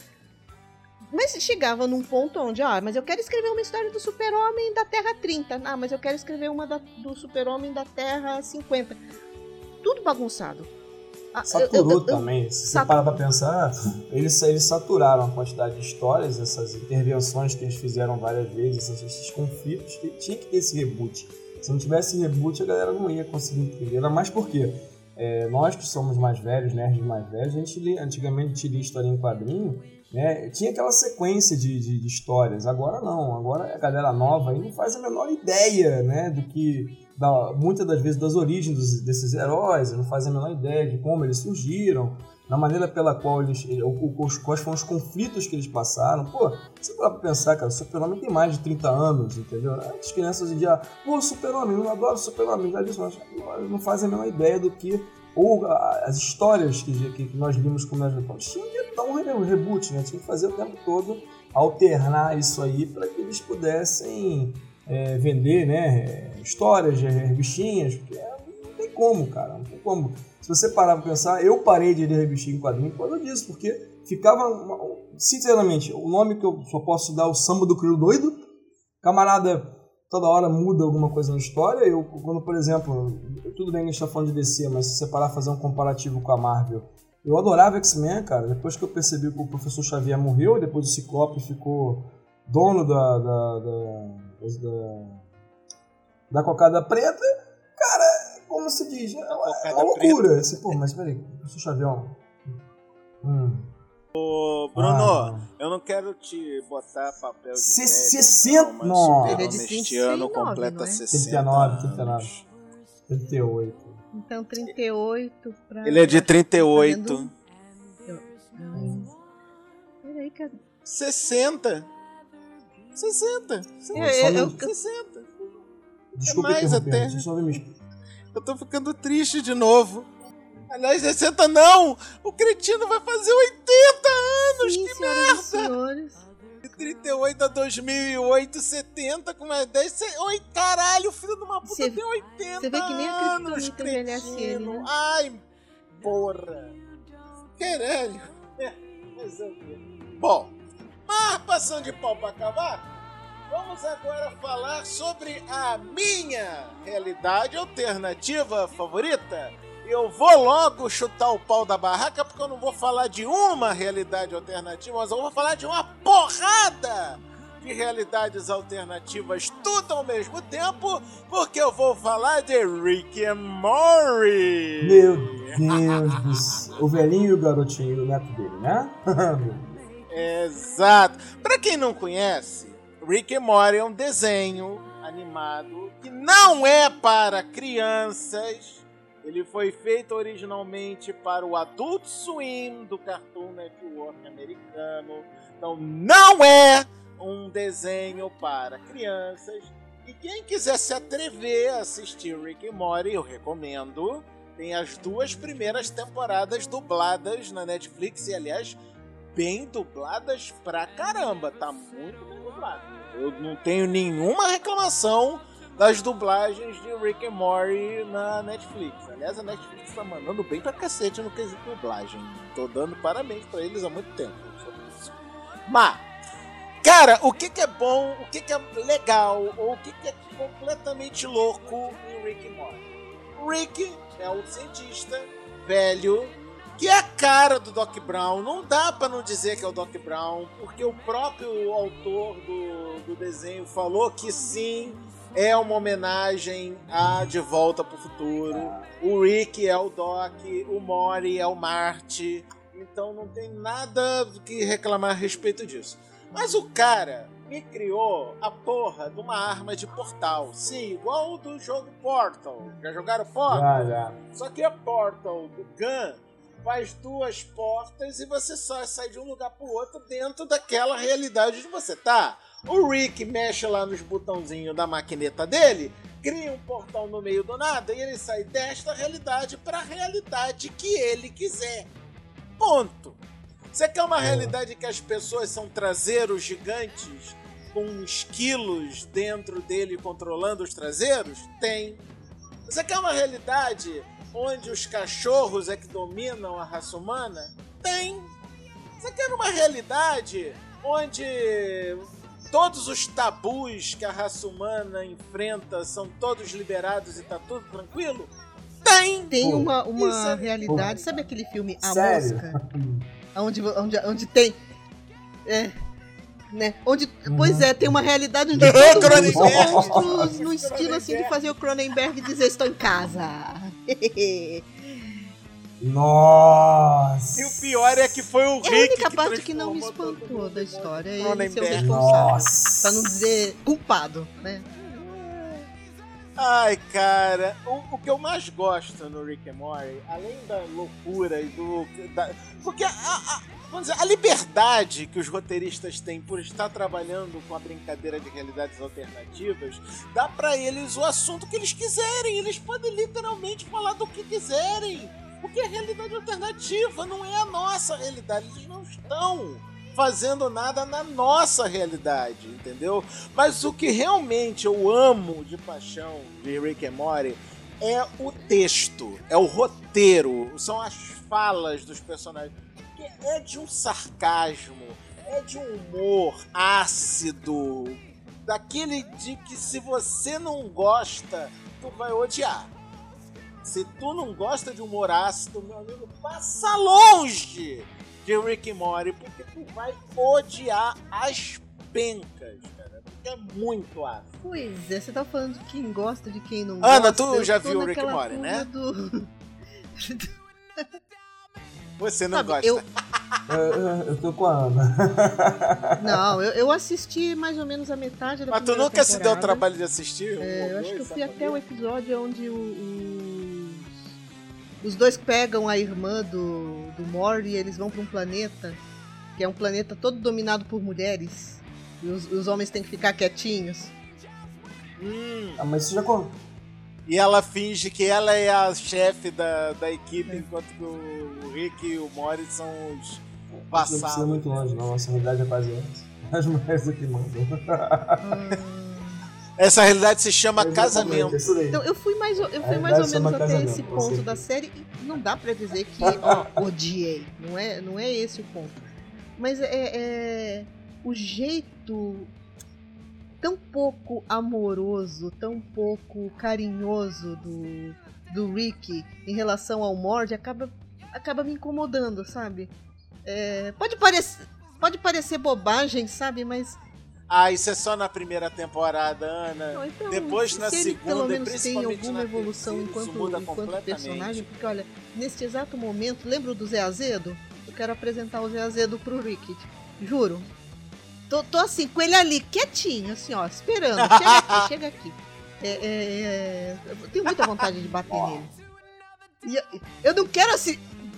Mas chegava num ponto onde, ah, mas eu quero escrever uma história do Super-Homem da Terra trinta. Ah, mas eu quero escrever uma da, do Super-Homem da Terra cinquenta. Tudo bagunçado. Saturou eu, eu, eu, também. Se você parar pra pensar, eles, eles saturaram a quantidade de histórias, essas intervenções que eles fizeram várias vezes, esses, esses conflitos, que tinha que ter esse reboot. Se não tivesse reboot, a galera não ia conseguir entender. Era mais porque é, nós que somos mais velhos, nerds mais velhos, a gente lia, antigamente a gente lia história em quadrinho, né? Tinha aquela sequência de, de, de histórias. Agora não. Agora a galera nova aí não faz a menor ideia, né, do que, da, muitas das vezes, das origens dos, desses heróis, não faz a menor ideia de como eles surgiram, na maneira pela qual eles, os, quais foram os conflitos que eles passaram. Pô, você pode pensar, cara, o Super-Homem tem mais de trinta anos, entendeu? As crianças hoje em dia, pô, Super-Homem, eu adoro Super-Homem, já disse, mas não fazem a menor ideia do que, ou as histórias que, que nós vimos como nós vimos. Tinha que dar um reboot, né? Tinha que fazer o tempo todo, alternar isso aí para que eles pudessem é, vender, né, histórias, revistinhas, porque não tem como, cara, não tem como. Se você parar pra pensar, eu parei de ler revistinha em quadrinho por causa disso, porque ficava, uma, sinceramente, o nome que eu só posso dar é o Samba do Crioulo Doido, camarada toda hora muda alguma coisa na história. Eu, quando, por exemplo, tudo bem que a gente tá falando de D C, mas se separar, fazer um comparativo com a Marvel, eu adorava X-Men, cara. Depois que eu percebi que o Professor Xavier morreu, depois o Ciclope ficou dono da da, da, da, da cocada preta, cara, como se diz, é uma, é uma loucura. Esse, pô, mas peraí, o Professor Xavier... Hum. Ô, Bruno, ah, eu não quero te botar papel de sessenta, não, mas ele é de este ano completa é? sessenta trinta e nove, trinta e nove, trinta e oito. Então trinta e oito pra... Ele é de trinta e oito. Hum. Peraí, cadê? sessenta. sessenta. É, é, é, sessenta. Desculpa é mais até. até. Só me... Eu tô ficando triste de novo. Aliás, sessenta não! O cretino vai fazer oitenta anos! Sim, que senhoras merda! E senhores. De trinta e oito a dois mil e oito, setenta com mais dez... Oi, caralho, filho de uma puta Cê, tem oitenta anos! Você vê que nem a anos, criptonita envelhece ele, né? Ai, porra! Caralho! Bom, mas passando de pau pra cavar, vamos agora falar sobre a minha realidade alternativa favorita. Eu vou logo chutar o pau da barraca porque eu não vou falar de uma realidade alternativa, mas eu vou falar de uma porrada de realidades alternativas, tudo ao mesmo tempo, porque eu vou falar de Rick and Morty. Meu Deus do céu. O velhinho e o garotinho, o neto dele, né? Exato. Pra quem não conhece, Rick and Morty é um desenho animado que não é para crianças. Ele foi feito originalmente para o Adult Swim do Cartoon Network americano. Então não é um desenho para crianças. E quem quiser se atrever a assistir Rick and Morty, eu recomendo. Tem as duas primeiras temporadas dubladas na Netflix. E, aliás, bem dubladas pra caramba. Tá muito bem dublado. Eu não tenho nenhuma reclamação das dublagens de Rick and Morty na Netflix. Aliás, a Netflix tá mandando bem pra cacete no quesito dublagem. Tô dando parabéns pra eles há muito tempo sobre isso. Mas, cara, o que que é bom, o que que é legal, ou o que que é completamente louco em Rick and Morty? Rick é um cientista velho que é a cara do Doc Brown. Não dá pra não dizer que é o Doc Brown, porque o próprio autor do, do desenho falou que sim, é uma homenagem a De Volta pro Futuro. O Rick é o Doc, o Morty é o Marty. Então não tem nada que reclamar a respeito disso. Mas o cara me criou a porra de uma arma de portal. Sim, igual o do jogo Portal. Já jogaram Portal? Já, já. Só que a Portal do Gun faz duas portas e você só sai de um lugar pro outro dentro daquela realidade onde você tá. O Rick mexe lá nos botãozinhos da maquineta dele, cria um portal no meio do nada e ele sai desta realidade para a realidade que ele quiser. Ponto. Você quer uma realidade que as pessoas são traseiros gigantes com esquilos dentro dele controlando os traseiros? Tem. Você quer uma realidade onde os cachorros é que dominam a raça humana? Tem. Você quer uma realidade onde todos os tabus que a raça humana enfrenta são todos liberados e tá tudo tranquilo? Tem! Tem uma, uma é... realidade, Pô. Sabe aquele filme A Sério? Mosca? Onde, onde, onde tem... É, né? Onde, uhum. Pois é, tem uma realidade onde todos os monstros no estilo assim de fazer o Cronenberg dizer estou em casa. Nossa! E o pior é que foi o Rick. É a única que parte que não me espantou da história. Ele ser o responsável. Nossa. Pra não dizer culpado, né? Ai, cara, o, o que eu mais gosto no Rick and Morty, além da loucura e do... Da, porque a, a, vamos dizer, a liberdade que os roteiristas têm por estar trabalhando com a brincadeira de realidades alternativas, dá pra eles o assunto que eles quiserem. Eles podem literalmente falar do que quiserem. Porque a realidade alternativa não é a nossa realidade. Eles não estão fazendo nada na nossa realidade, entendeu? Mas o que realmente eu amo de paixão de Rick and Morty é o texto, é o roteiro, são as falas dos personagens. Que é de um sarcasmo, é de um humor ácido, daquele de que se você não gosta, tu vai odiar. Se tu não gosta de humor ácido, meu amigo, passa longe de Rick e Morty, porque tu vai odiar as pencas, cara. Porque é muito ácido. Pois é, você tá falando de quem gosta, de quem não Ana, gosta. tu Eu já tô viu o Rick e naquela Morty, né? do- Você não Sabe, gosta. eu- Eu, eu, eu tô com a Ana. Não, eu, eu assisti mais ou menos a metade da Mas tu primeira nunca se deu o temporada. trabalho de assistir? um É, ou eu acho dois, que eu fui sabe? até o episódio onde o- os, os dois pegam a irmã do, do Morty e eles vão para um planeta, que é um planeta todo dominado por mulheres. E os, os homens têm que ficar quietinhos. Hum, Ah, mas isso já conta. e ela finge que ela é a chefe da, da equipe, enquanto que o Rick e o Morty são os Não precisa ir vassalos. muito longe, não. Nossa realidade é quase essa. As mulheres aqui mandam. Essa realidade se chama Exatamente, casamento. isso daí. Então, eu fui mais, eu fui É, mais ou deve ser menos uma até casamento, esse com ponto certeza. da série. E não dá pra dizer que, ó, odiei. Não é, não é esse o ponto. Mas é, é o jeito tão pouco amoroso, tão pouco carinhoso do, do Rick em relação ao Morty acaba, acaba me incomodando, sabe? É, pode parecer, pode parecer bobagem, sabe? Mas Ah, isso é só na primeira temporada, Ana. não, então, Depois na se ele segunda, pelo menos tem principalmente alguma na evolução terceira, isso enquanto, muda enquanto completamente. personagem, porque olha, neste exato momento, lembra do Zé Azedo? Eu quero apresentar o Zé Azedo pro Rick, juro. Tô, tô assim, com ele ali, quietinho, assim, ó, esperando. Chega aqui, chega aqui. É, é, é, eu tenho muita vontade de bater nele. E eu, eu não quero assim.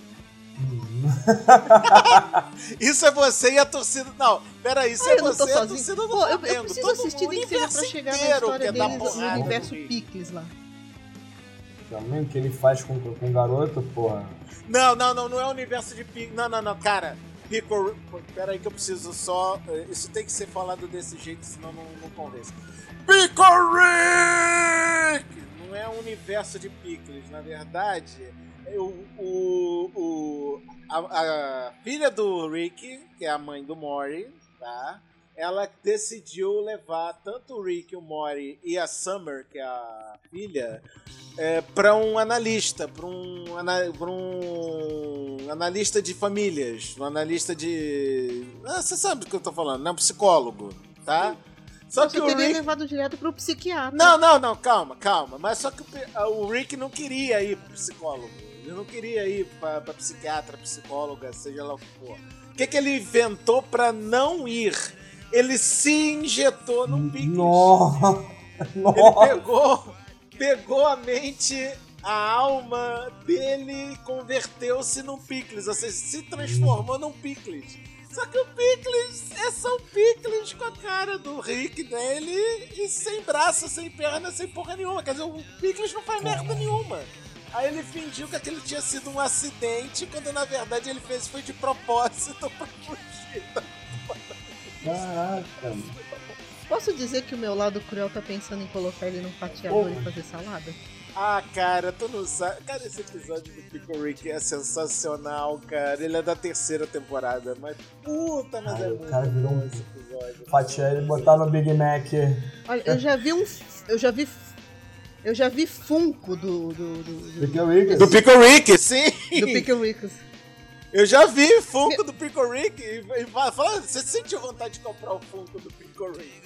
Isso é você e a torcida. Não, peraí, isso Ah, é eu não tô você e a sozinho. torcida do Pô, eu, eu Flamengo. preciso Todo assistir, mundo, nem o que seja pra universo chegar na inteiro história quer dar deles no porrada universo no Rick. Pickles lá. Também o que ele faz com, com garoto, porra. Não, não, não, não é o universo de Pico. Não, não, não, cara. Pico. Pera aí que eu preciso só. Isso tem que ser falado desse jeito, senão não, não convence. Pico Rick! Não é o universo de Pickles, na verdade. é O, o, o, a, a filha do Rick, que é a mãe do Morty, tá? Ela decidiu levar tanto o Rick, o Morty e a Summer, que é a filha, é, para um analista, para um, ana, pra um analista de famílias, um analista de... Ah, você sabe do que eu tô falando, né? Um psicólogo, tá? Só que eu o teria Rick... levado direto pro psiquiatra. Não, não, não, calma, calma. Mas só que o, o Rick não queria ir pro psicólogo. Ele não queria ir pra, pra psiquiatra, psicóloga, seja lá o que for. O que, que ele inventou pra não ir? Ele se injetou num Pickles. Nossa! Ele Nossa! pegou, pegou a mente, a alma dele e converteu-se num Pickles. Ou seja, se transformou num Pickles. Só que o Pickles é só um Pickles com a cara do Rick dele e sem braço, sem perna, sem porra nenhuma. Quer dizer, o Pickles não faz merda nenhuma. Aí ele fingiu que aquele tinha sido um acidente, quando na verdade ele fez foi de propósito pra fugir. Caraca, mano. Posso dizer que o meu lado cruel tá pensando em colocar ele num fatiador Porra. e fazer salada? Ah, cara, tu não sabe. Cara, esse episódio do Pickle Rick é sensacional, cara. Ele é da terceira temporada, mas puta, mas Cara, é o muito cara virou bom um esse episódio. Fatiar ele e botar no Big Mac. Olha, eu já vi um. Eu já vi. Eu já vi Funko do. do, do, do, Pickle Rick? Do Pickle Rick, sim! do Pickle Ricos. Eu já vi Funko do Pickle Rick e, e fala, fala, você sentiu vontade de comprar o Funko do Pickle Rick?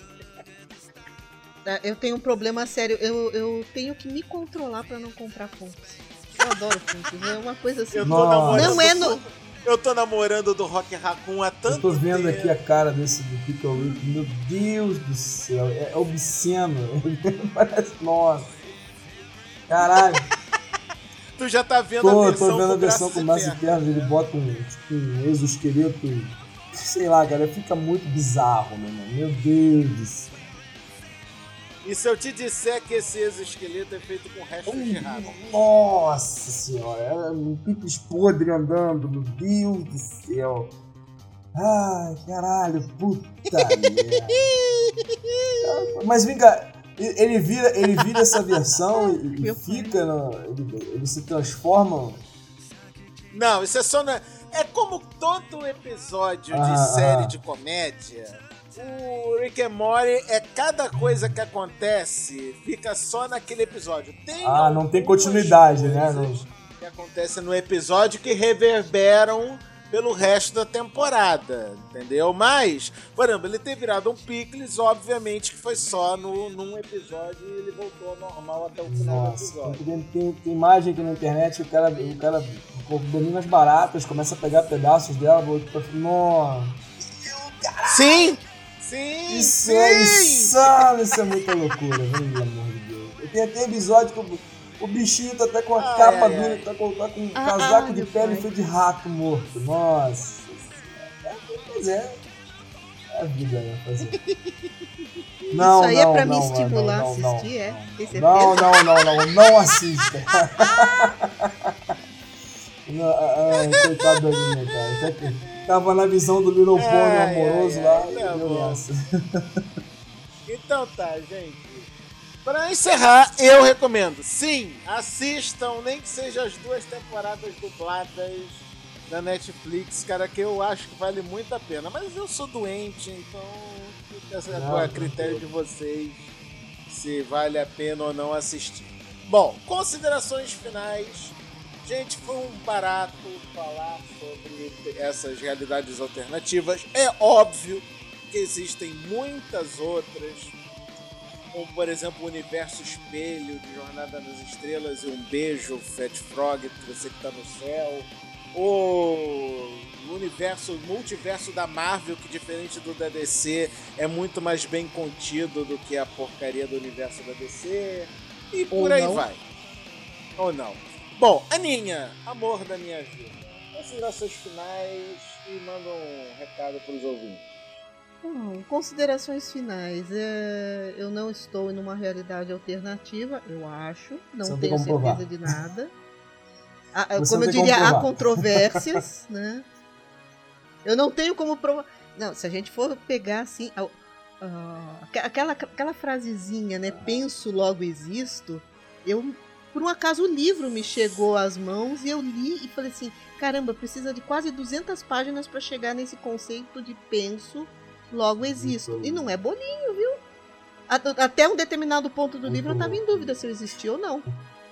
Eu tenho um problema sério. Eu, eu tenho que me controlar pra não comprar Funkos. Eu adoro Funkos. É uma coisa assim. Eu tô Nossa. namorando Não é do no- Funko. Eu tô namorando do Rock Raccoon há tanto Eu tô vendo tempo. aqui a cara desse do Pickle Rick. Meu Deus do céu. É obsceno. Parece. Nossa. Caralho. Tu já tá vendo Tô, a versão tô vendo a com versão braços com e braço e pernas. pernas. Ele bota um, tipo, um exoesqueleto. Sei lá, cara. Fica muito bizarro, meu irmão. Meu Deus do céu. E se eu te disser que esse exoesqueleto é feito com restos de rato? Nossa senhora, é um picles podre andando, meu Deus do céu. Ai, caralho, puta merda. Mas vem cá, ele vira, ele vira essa versão e, e Meu fica, no, ele, ele se transforma. Não, isso é só... Na... É como todo episódio de Ah, série ah. de comédia, o Rick and Morty é cada coisa que acontece, fica só naquele episódio. Tem ah, não tem continuidade, né? Não... que acontecem no episódio que reverberam pelo resto da temporada, entendeu? Mas, por exemplo, ele ter virado um Pickles, obviamente que foi só no, num episódio e ele voltou ao normal até o final Nossa, do episódio. Tem, tem, tem imagem aqui na internet, o cara, o cara domina as baratas, começa a pegar pedaços dela, volta pra... Nossa! Sim! Sim! Isso sim. é insano, isso é muita loucura, pelo amor de Deus. Tem até episódio que o, o bichinho tá até com a ai, capa ai, dura, ai. tá com, tá com um Ah, casaco ah, de meu pele pai. feito de rato morto. Nossa! É, pois é. É a vida, né? Fazer. Não, Isso aí não, é pra não, me estimular não, a não, assistir, não, é? não, Tem certeza? Não, não, não, não, não assista. Não, ai, coitado da minha, cara. Tava na visão do Little Pony Ai, amoroso ai, lá ai, e tá deu bom. nessa. Então tá, gente. Pra encerrar, eu recomendo, sim, assistam, nem que seja as duas temporadas dubladas da Netflix, cara, que eu acho que vale muito a pena. Mas eu sou doente, então fica Não, a critério de vocês se vale a pena ou não assistir. Bom, considerações finais. Gente, foi um barato falar sobre essas realidades alternativas. É óbvio que existem muitas outras, como por exemplo o Universo Espelho de Jornada nas Estrelas e Um Beijo, Fat Frog, Você que Tá no Céu, o universo, o multiverso da Marvel, que diferente do da D C é muito mais bem contido do que a porcaria do universo da D C, e por Ou aí não. vai. Ou não. Bom, Aninha, amor da minha vida, considerações finais e manda um recado para os ouvintes. Bom, considerações finais. É, eu não estou em uma realidade alternativa, eu acho. Não Você não tem tenho como certeza provar. de nada. Ah, Você como não eu tem como diria, há provar. controvérsias, né? Eu não tenho como provar. Não, se a gente for pegar assim. a- a- aquela, aquela frasezinha, né? Penso, logo existo. Eu, por um acaso, o livro me chegou às mãos e eu li e falei assim: caramba, precisa de quase duzentas páginas para chegar nesse conceito de penso, logo existo. E não é bolinho, viu? A- Até um determinado ponto do Muito livro eu estava em louco. dúvida se eu existia ou não.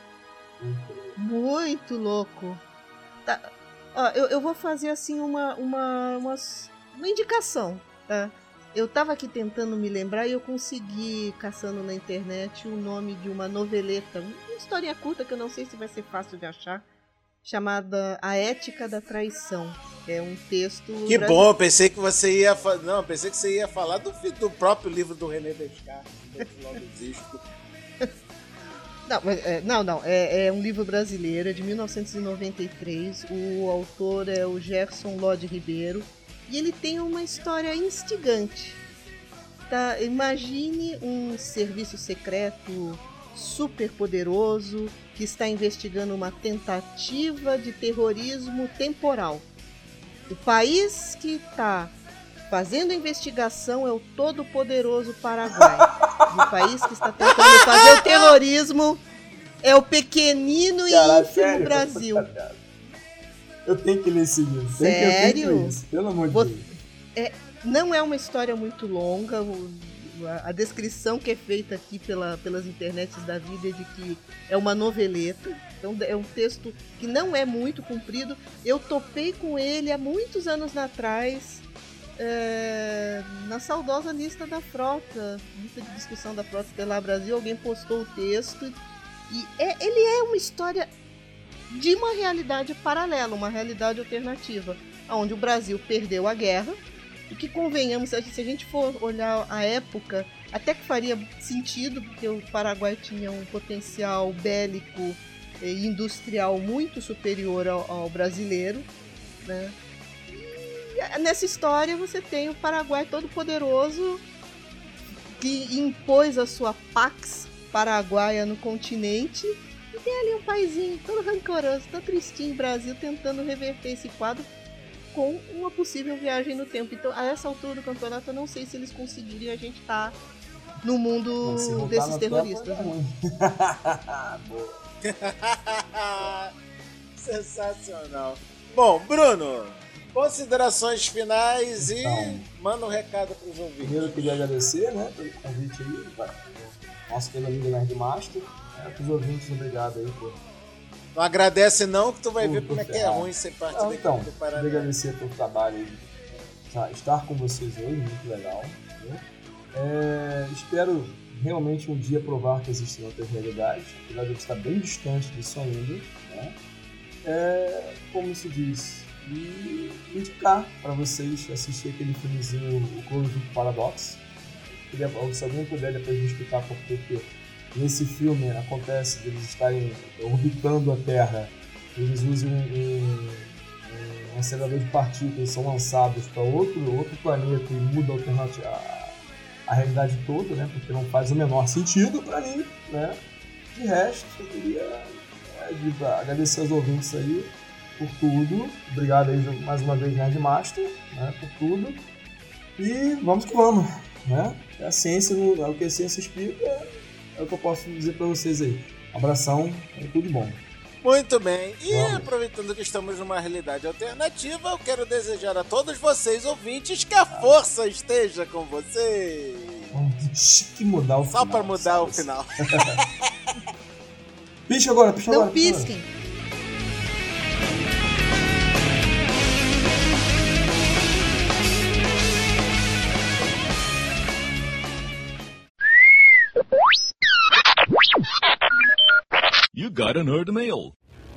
Muito louco. Tá. Ó, eu, eu vou fazer assim uma, uma, umas- uma indicação, tá? Eu tava aqui tentando me lembrar e eu consegui, caçando na internet, o nome de uma noveleta, uma historinha curta que eu não sei se vai ser fácil de achar, chamada A Ética da Traição. É um texto... Que brasi- bom, eu pensei que você ia fa... não, eu pensei que você ia falar do, fi- do próprio livro do René Descartes, do Logo Existo. Não, mas, é, não, não. É, é um livro brasileiro, é de mil novecentos e noventa e três. O autor é o Gerson Lode Ribeiro. E ele tem uma história instigante. Tá? Imagine um serviço secreto super poderoso que está investigando uma tentativa de terrorismo temporal. O país que está fazendo a investigação é o todo-poderoso Paraguai. O país que está tentando fazer o terrorismo é o pequenino e Caralho, ínfimo sério? Brasil. Eu tenho que ler esse livro. Tem que- Sério? Eu tenho que ler isso, pelo amor de Você- Deus. Não é uma história muito longa. o- A a descrição que é feita aqui pela, pelas internets da vida é de que é uma noveleta. Então é um texto que não é muito comprido. Eu topei com ele há muitos anos atrás, é, na saudosa lista da Frota, lista de discussão da Frota Estelar Brasil. Alguém postou o texto e é, ele é uma história de uma realidade paralela, uma realidade alternativa, onde o Brasil perdeu a guerra. E que, convenhamos, se a gente for olhar a época, até que faria sentido, porque o Paraguai tinha um potencial bélico e industrial muito superior ao, ao brasileiro, né? E nessa história você tem o Paraguai todo poderoso que impôs a sua Pax Paraguaia no continente, e tem ali um paizinho todo rancoroso, todo tristinho, Brasil, tentando reverter esse quadro com uma possível viagem no tempo. Então, a essa altura do campeonato, eu não sei se eles conseguiriam a gente estar tá no mundo Mas se voltar desses no terroristas. tempo, é né? ruim. Boa. Sensacional. Bom, Bruno, Considerações finais então, e manda um recado para os ouvintes. Primeiro eu queria agradecer, né, pelo convite aí, para o nosso querido amigo Nerdmaster. Né, para os ouvintes, obrigado aí por... Não agradece não, que tu vai por, ver como é que é ruim ser parte não, da então, equipe do Paraná. Queria agradecer pelo trabalho aí, tá, estar com vocês hoje, muito legal. Né? É, espero realmente um dia provar que existem outras realidades, apesar de eu estar bem distante disso ainda. Né? É, como se diz, e indicar para vocês assistir aquele filmezinho, o Cloverfield Paradox. Queria, se alguém puder depois me explicar por que nesse filme acontece de eles estarem orbitando a Terra, eles usam um, um, um acelerador de partículas, são lançados para outro, outro planeta e muda a, a, a realidade toda, né? Porque não faz o menor sentido para mim, né? De resto, eu queria é, de, agradecer aos ouvintes aí por tudo. Obrigado aí mais uma vez, Nerdmaster, né, por tudo. E vamos que vamos, né? A ciência, o que a ciência explica é o que eu posso dizer para vocês aí. Abração, é tudo bom. Muito bem. E vamos. Aproveitando que estamos numa realidade alternativa, eu quero desejar a todos vocês, ouvintes, que a força esteja com vocês. Vamos que mudar o Só final. Só para mudar sabe? o final. Picha agora, picha Não agora. Não pisquem. You got a nerd mail.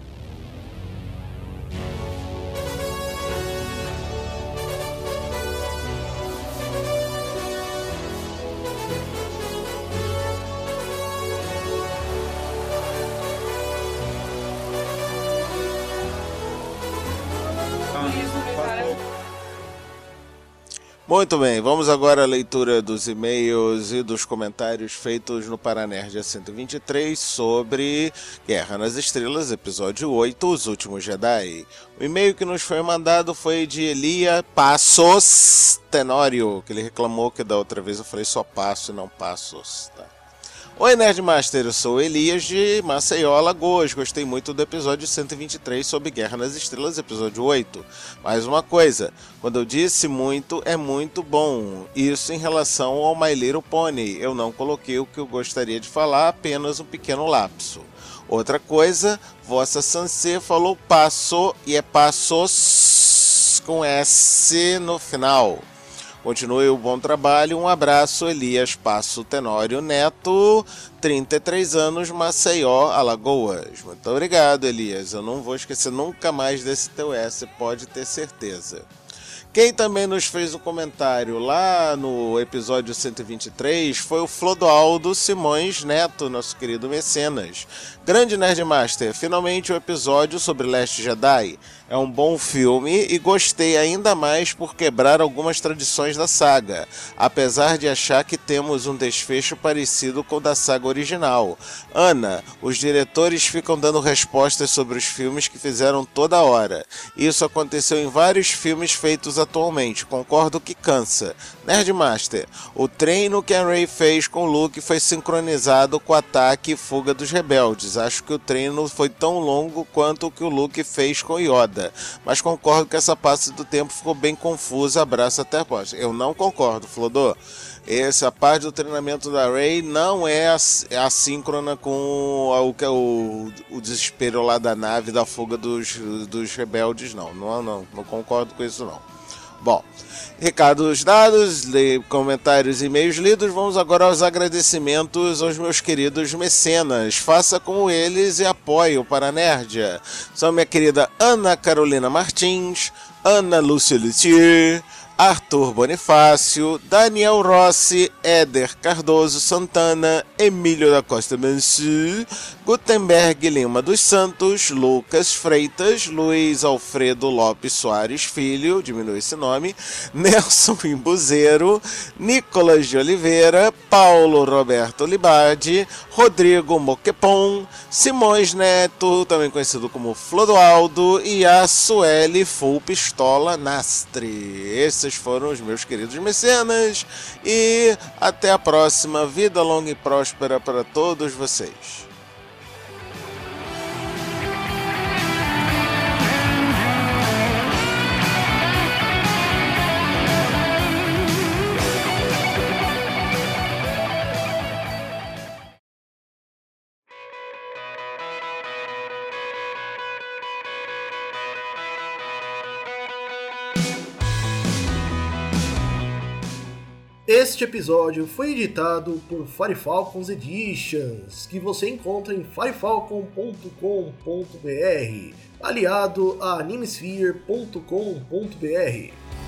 Muito bem, vamos agora à leitura dos e-mails e dos comentários feitos no Paranerd cento e vinte e três sobre Guerra nas Estrelas, episódio oito, Os Últimos Jedi. O e-mail que nos foi mandado foi de Elia Passos Tenório, que ele reclamou que da outra vez eu falei só Passo e não Passos, tá? Oi, Nerdmaster, eu sou Elias de Maceió, Alagoas. Gostei muito do episódio cento e vinte e três sobre Guerra nas Estrelas, episódio oito. Mais uma coisa, quando eu disse muito, é muito bom. Isso em relação ao My Little Pony. Eu não coloquei o que eu gostaria de falar, apenas um pequeno lapso. Outra coisa, Vossa Sansê falou passo e é passos com S no final. Continue o bom trabalho, um abraço, Elias Passo Tenório Neto, trinta e três anos, Maceió, Alagoas. Muito obrigado, Elias, eu não vou esquecer nunca mais desse teu S, pode ter certeza. Quem também nos fez um comentário lá no episódio cento e vinte e três foi o Flodoaldo Simões Neto, nosso querido mecenas. Grande Nerdmaster, finalmente o episódio sobre Last Jedi. É um bom filme e gostei ainda mais por quebrar algumas tradições da saga, apesar de achar que temos um desfecho parecido com o da saga original. Ana, os diretores ficam dando respostas sobre os filmes que fizeram toda hora. Isso aconteceu em vários filmes feitos atualmente, concordo que cansa. Nerdmaster, o treino que a Rey fez com Luke foi sincronizado com o ataque e fuga dos rebeldes. Acho que o treino foi tão longo quanto o que o Luke fez com Yoda, mas concordo que essa parte do tempo ficou bem confusa. Abraço até a próxima. Eu não concordo, Flodô. Essa parte do treinamento da Rey não é assíncrona com o, o, o desespero lá da nave, da fuga dos, dos rebeldes, não. Não, não. Não concordo com isso, não. Bom, recados dados, comentários e e-mails lidos, vamos agora aos agradecimentos aos meus queridos mecenas. Faça como eles e apoie o Paranerdia. São minha querida Ana Carolina Martins, Ana Lúcia Luthier, Arthur Bonifácio, Daniel Rossi, Éder Cardoso Santana, Emílio da Costa Mansu, Gutenberg Lima dos Santos, Lucas Freitas, Luiz Alfredo Lopes Soares Filho, diminui esse nome, Nelson Imbuzeiro, Nicolas de Oliveira, Paulo Roberto Libade, Rodrigo Moquepon, Simões Neto, também conhecido como Flodoaldo, e a Sueli Full Pistola Nastre. Esses foram os meus queridos mecenas e até a próxima. Vida longa e próspera para todos vocês. Este episódio foi editado por Fire Falcons Editions, que você encontra em fire falcon ponto com ponto b r, aliado a animesphere ponto com ponto b r.